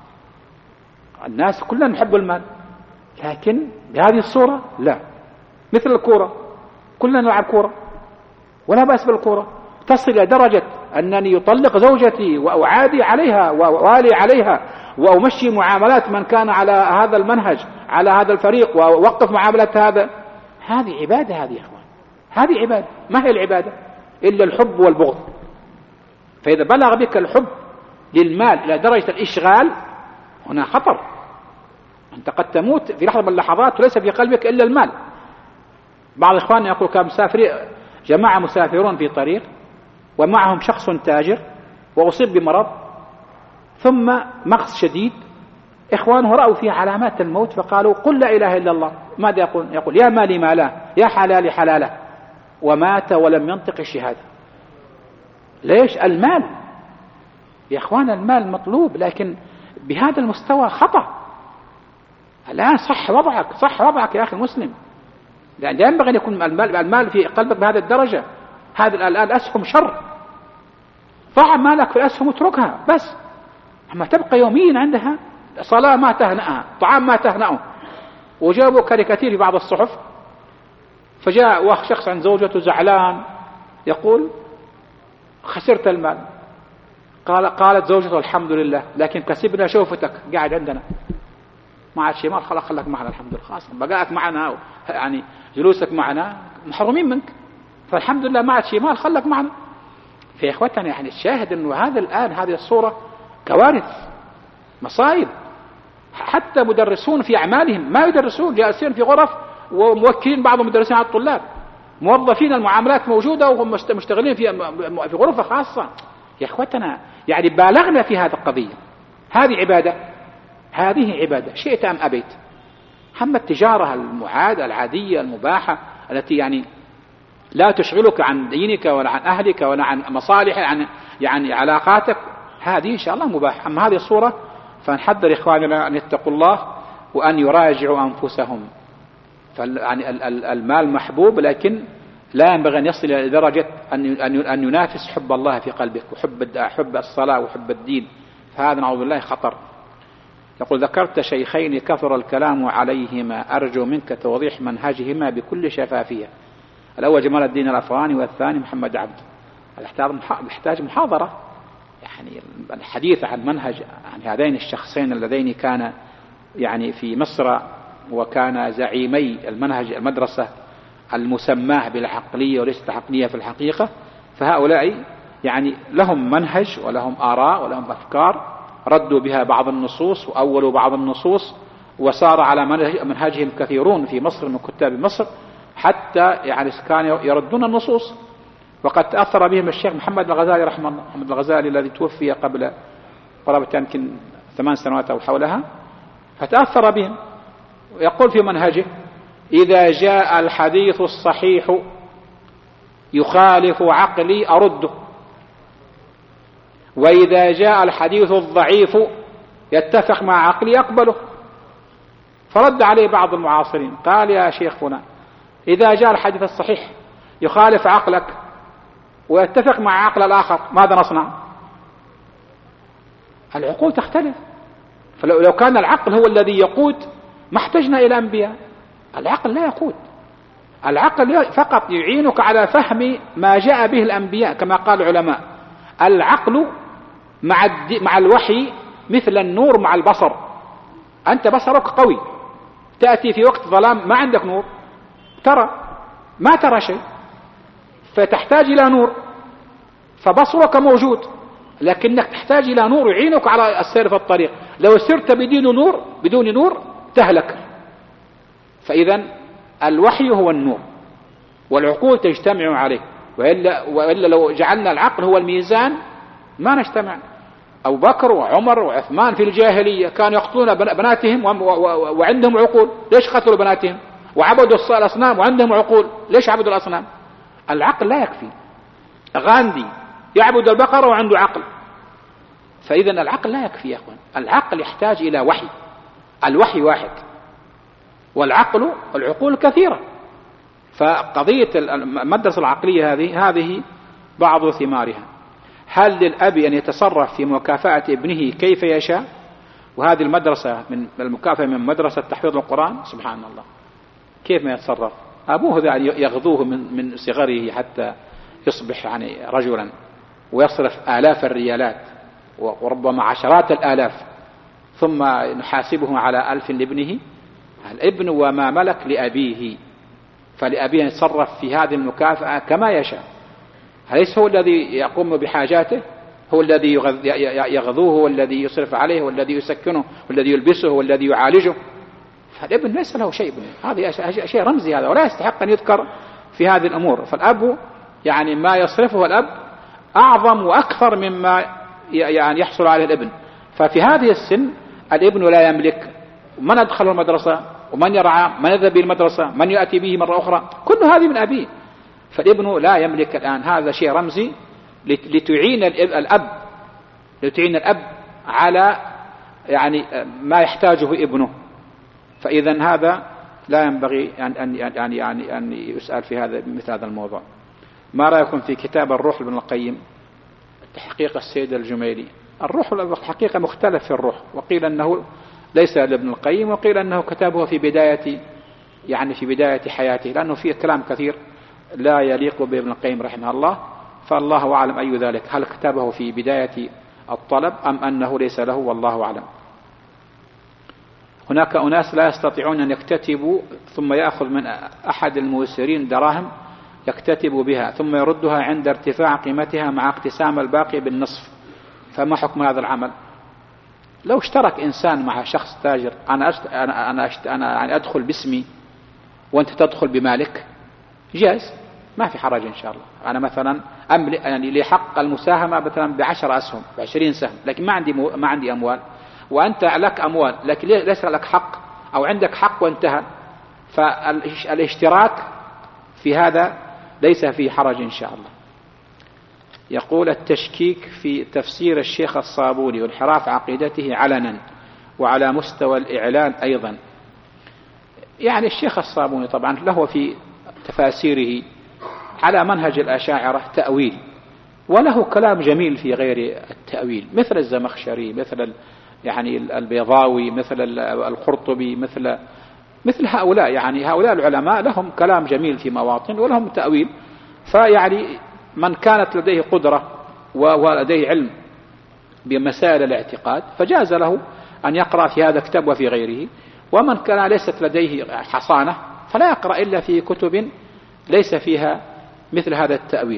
الناس كلنا نحب المال، لكن بهذه الصورة لا. مثل الكورة، كلنا نلعب كورة ولا بأس بالكورة، تصل إلى درجة أنني يطلق زوجتي وأعادي عليها ووالي عليها وأمشي معاملات من كان على هذا المنهج، على هذا الفريق، ووقف معاملات هذا. هذه عبادة، هذه يا أخوان، هذه عبادة. ما هي العبادة إلا الحب والبغض. فإذا بلغ بك الحب للمال إلى درجة الإشغال، هنا خطر. أنت قد تموت في لحظة من اللحظات وليس في قلبك إلا المال. بعض إخواننا يقول كان جماعة مسافرون في طريق ومعهم شخص تاجر وأصيب بمرض، ثم مغص شديد، إخوانه رأوا فيه علامات الموت فقالوا: قل لا إله إلا الله. ماذا يقول: يا مالي ماله، يا حلالي حلاله. ومات ولم ينطق الشهادة. ليش؟ المال يا إخوان، المال مطلوب، لكن بهذا المستوى خطأ. الآن صح وضعك يا أخي المسلم، لأن ينبغي أن يكون المال في قلبك بهذه الدرجة. هذا الآن الأسهم شر، ضع مالك في الأسهم واتركها بس. أما تبقى يوميا عندها صلاة ما تهنأها، طعام ما تهنأه. وجابوا كاريكاتير في بعض الصحف، فجاء شخص عند زوجته زعلان يقول: خسرت المال. قالت زوجته الحمد لله، لكن كسبنا شوفتك قاعد عندنا ما عاد شيء، ما خلك معنا الحمد لله، خلاص بقائك معنا يعني جلوسك معنا محرومين منك، فالحمد لله ما عاد شيء مال خلك معنا. في إخوتنا يعني الشاهد أنه هذا الآن هذه الصورة كوارث مصائب. حتى مدرسون في أعمالهم ما يدرسون، جالسين في غرف وموكلين بعض المدرسين على الطلاب، موظفين المعاملات موجودة وهم مشتغلين في غرفة خاصة. يا إخوتنا يعني بالغنا في هذه القضية. هذه عبادة، هذه عبادة شئت أم أبيت. أما التجارة المعادة العادية المباحة التي يعني لا تشغلك عن دينك ولا عن أهلك ولا عن مصالح عن يعني علاقاتك، هذه إن شاء الله مباح. أما هذه الصورة فنحذر إخواننا أن يتقوا الله وأن يراجعوا أنفسهم. يعني المال محبوب، لكن لا ينبغي أن يصل إلى درجة أن ينافس حب الله في قلبك وحب الصلاة وحب الدين، فهذا نعوذ بالله خطر. يقول ذكرت شيخين كثر الكلام عليهما، أرجو منك توضيح منهجهما بكل شفافية. الأول جمال الدين الأفغاني والثاني محمد عبد. يحتاج محاضرة يعني الحديث عن منهج عن هذين الشخصين اللذين كان يعني في مصر وكان زعيمي المنهج المدرسة المسماه بالعقلية وليست عقلية في الحقيقة. فهؤلاء يعني لهم منهج ولهم آراء ولهم أفكار ردوا بها بعض النصوص وأولوا بعض النصوص، وصار على منهجهم كثيرون في مصر من كتاب مصر حتى يعني كانوا يردون النصوص. وقد تأثر بهم الشيخ محمد الغزالي رحمه الله، محمد الغزالي الذي توفي قبل قرابة يمكن 8 سنوات أو حولها، فتأثر بهم. ويقول في منهجه: إذا جاء الحديث الصحيح يخالف عقلي أرده، وإذا جاء الحديث الضعيف يتفق مع عقلي أقبله. فرد عليه بعض المعاصرين قال: يا شيخ فلان، إذا جاء الحديث الصحيح يخالف عقلك ويتفق مع عقل الآخر ماذا نصنع؟ العقول تختلف. فلو كان العقل هو الذي يقود ما احتجنا إلى أنبياء. العقل لا يقود، العقل فقط يعينك على فهم ما جاء به الأنبياء. كما قال العلماء: العقل مع الوحي مثل النور مع البصر. أنت بصرك قوي، تأتي في وقت ظلام ما عندك نور، ما ترى شيء، فتحتاج إلى نور. فبصرك موجود لكنك تحتاج إلى نور يعينك على السير في الطريق. لو سرت بدون نور تهلك. فإذا الوحي هو النور والعقول تجتمع عليه، وإلا لو جعلنا العقل هو الميزان ما نجتمع. أبو بكر وعمر وعثمان في الجاهلية كانوا يقتلون بناتهم وعندهم عقول، ليش قتلوا بناتهم؟ وعبدوا الأصنام وعندهم عقول، ليش عبدوا الأصنام؟ العقل لا يكفي. غاندي يعبد البقرة وعنده عقل. فإذا العقل لا يكفي يا أخوان، العقل يحتاج إلى وحي. الوحي واحد والعقول كثيرة. فقضية المدرسة العقلية هذه بعض ثمارها. هل للأب أن يتصرف في مكافأة ابنه كيف يشاء؟ وهذه المدرسة من المكافأة من مدرسة تحفيظ القرآن. سبحان الله، كيف ما يتصرف؟ أبوه يغذوه من صغره حتى يصبح يعني رجلا، ويصرف آلاف الريالات وربما عشرات الآلاف، ثم نحاسبه على 1000 لابنه. الابن وما ملك لأبيه، فلأبيه يتصرف في هذه المكافأة كما يشاء. أليس هو الذي يقوم بحاجاته؟ هو الذي يغذوه، هو الذي يصرف عليه، هو الذي يسكنه، والذي يلبسه، والذي يعالجه. فالابن ليس له شيء، هذا شيء رمزي هذا، ولا يستحق أن يذكر في هذه الأمور. فالأب يعني ما يصرفه الأب أعظم وأكثر مما يعني يحصل عليه الابن. ففي هذه السن الابن لا يملك من أدخله المدرسة، ومن يرعى، من يذهب به المدرسة، من يأتي به مرة أخرى، كل هذه من أبيه. فالابن لا يملك الآن. هذا شيء رمزي لتعين الأب على يعني ما يحتاجه ابنه. فإذا هذا لا ينبغي أن يسأل في هذا مثل هذا الموضوع. ما رأيكم في كتاب الروح لابن القيم تحقيق السيد الجميلي؟ الروح الحقيقة مختلف في الروح، وقيل أنه ليس لابن القيم، وقيل أنه كتبه في بداية حياته، لأنه فيه كلام كثير لا يليق بابن القيم رحمه الله. فالله أعلم أي ذلك، هل كتبه في بداية الطلب أم أنه ليس له، والله أعلم. هناك أناس لا يستطيعون أن يكتتبوا ثم يأخذ من أحد الميسرين دراهم يكتتب بها ثم يردها عند ارتفاع قيمتها مع اقتسام الباقي بالنصف، فما حكم هذا العمل؟ لو اشترك إنسان مع شخص تاجر، أنا أدخل باسمي وأنت تدخل بمالك، جاز، ما في حرج إن شاء الله. أنا مثلا يعني لي حق المساهمة مثلا ب10 أسهم ب20 سهم، لكن ما عندي أموال، وأنت لك أموال لكن ليس لك حق، أو عندك حق وانتهى، فالاشتراك في هذا ليس فيه حرج إن شاء الله. يقول: التشكيك في تفسير الشيخ الصابوني وانحراف عقيدته علنا وعلى مستوى الإعلان أيضا. يعني الشيخ الصابوني طبعا له في تفاسيره على منهج الأشاعرة تأويل، وله كلام جميل في غير التأويل، مثل الزمخشري، مثل يعني البيضاوي، مثل القرطبي، مثل هؤلاء. يعني هؤلاء العلماء لهم كلام جميل في مواطن ولهم تأويل. فيعني من كانت لديه قدرة ولديه علم بمسائل الاعتقاد فجاز له أن يقرأ في هذا الكتاب وفي غيره، ومن كان ليست لديه حصانة فلا يقرأ إلا في كتب ليس فيها مثل هذا التأويل.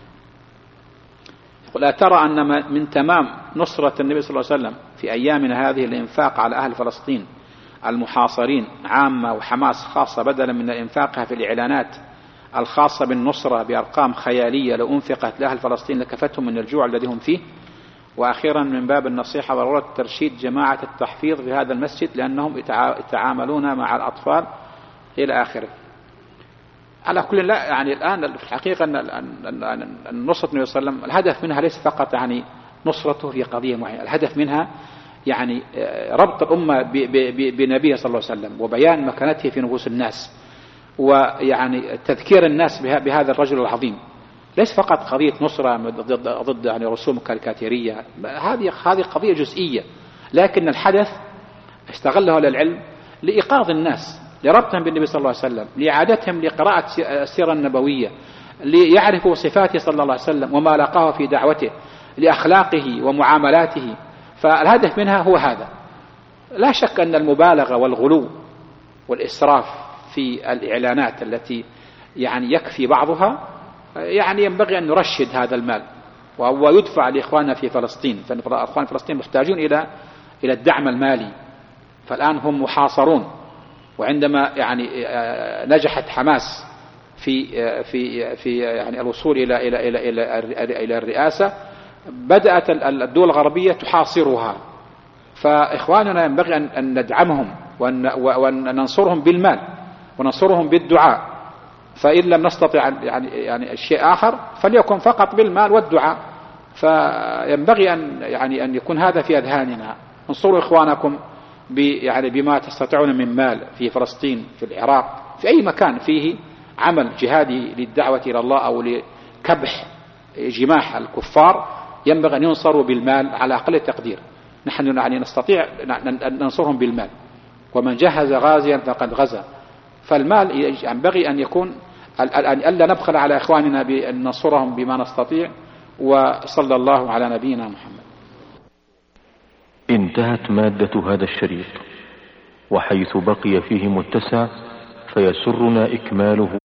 لا ترى أن من تمام نصرة النبي صلى الله عليه وسلم في أيامنا هذه الإنفاق على أهل فلسطين المحاصرين عامة وحماس خاصة، بدلا من إنفاقها في الإعلانات الخاصة بالنصرة بأرقام خيالية لو أنفقت لأهل فلسطين لكفتهم من الجوع الذي هم فيه. وأخيرا من باب النصيحة ضرورة ترشيد جماعة التحفيظ في هذا المسجد لأنهم يتعاملون مع الأطفال إلى آخره. على كل لا، يعني الآن في الحقيقة أن النصرة النبي صلى الله عليه وسلم الهدف منها ليس فقط يعني نصرته في قضية معينة، الهدف منها يعني ربط الأمة بنبيه صلى الله عليه وسلم وبيان مكانته في نفوس الناس، ويعني تذكير الناس بهذا الرجل العظيم. ليس فقط قضية نصرة ضد يعني رسوم كاريكاتيرية، هذه قضية جزئية، لكن الحدث استغله للعلم لإيقاظ الناس، لربطهم بالنبي صلى الله عليه وسلم، لإعادتهم لقراءة السيرة النبوية، ليعرفوا صفاته صلى الله عليه وسلم وما لاقاه في دعوته، لأخلاقه ومعاملاته. فالهدف منها هو هذا. لا شك أن المبالغة والغلو والإسراف في الإعلانات التي يعني يكفي بعضها، يعني ينبغي أن نرشد هذا المال وهو يدفع لإخواننا في فلسطين، فإخوان فلسطين محتاجون إلى الدعم المالي، فالآن هم محاصرون. وعندما يعني نجحت حماس في يعني الوصول إلى الرئاسة، بدأت الدول الغربية تحاصرها، فإخواننا ينبغي أن ندعمهم وأن ننصرهم بالمال وننصرهم بالدعاء، فإن لم نستطع يعني الشيء آخر فليكن فقط بالمال والدعاء. فينبغي أن يكون هذا في أذهاننا. انصروا إخوانكم يعني بما تستطيعون من مال في فلسطين، في العراق، في أي مكان فيه عمل جهادي للدعوة إلى الله أو لكبح جماح الكفار، ينبغي أن ينصروا بالمال على أقل تقدير. نحن يعني نستطيع أن ننصرهم بالمال، ومن جهز غازيا فقد غزا. فالمال ينبغي أن يكون ألا نبخل على إخواننا بأن ننصرهم بما نستطيع. وصلى الله على نبينا محمد. انتهت مادة هذا الشريط، وحيث بقي فيه متسع فيسرنا إكماله.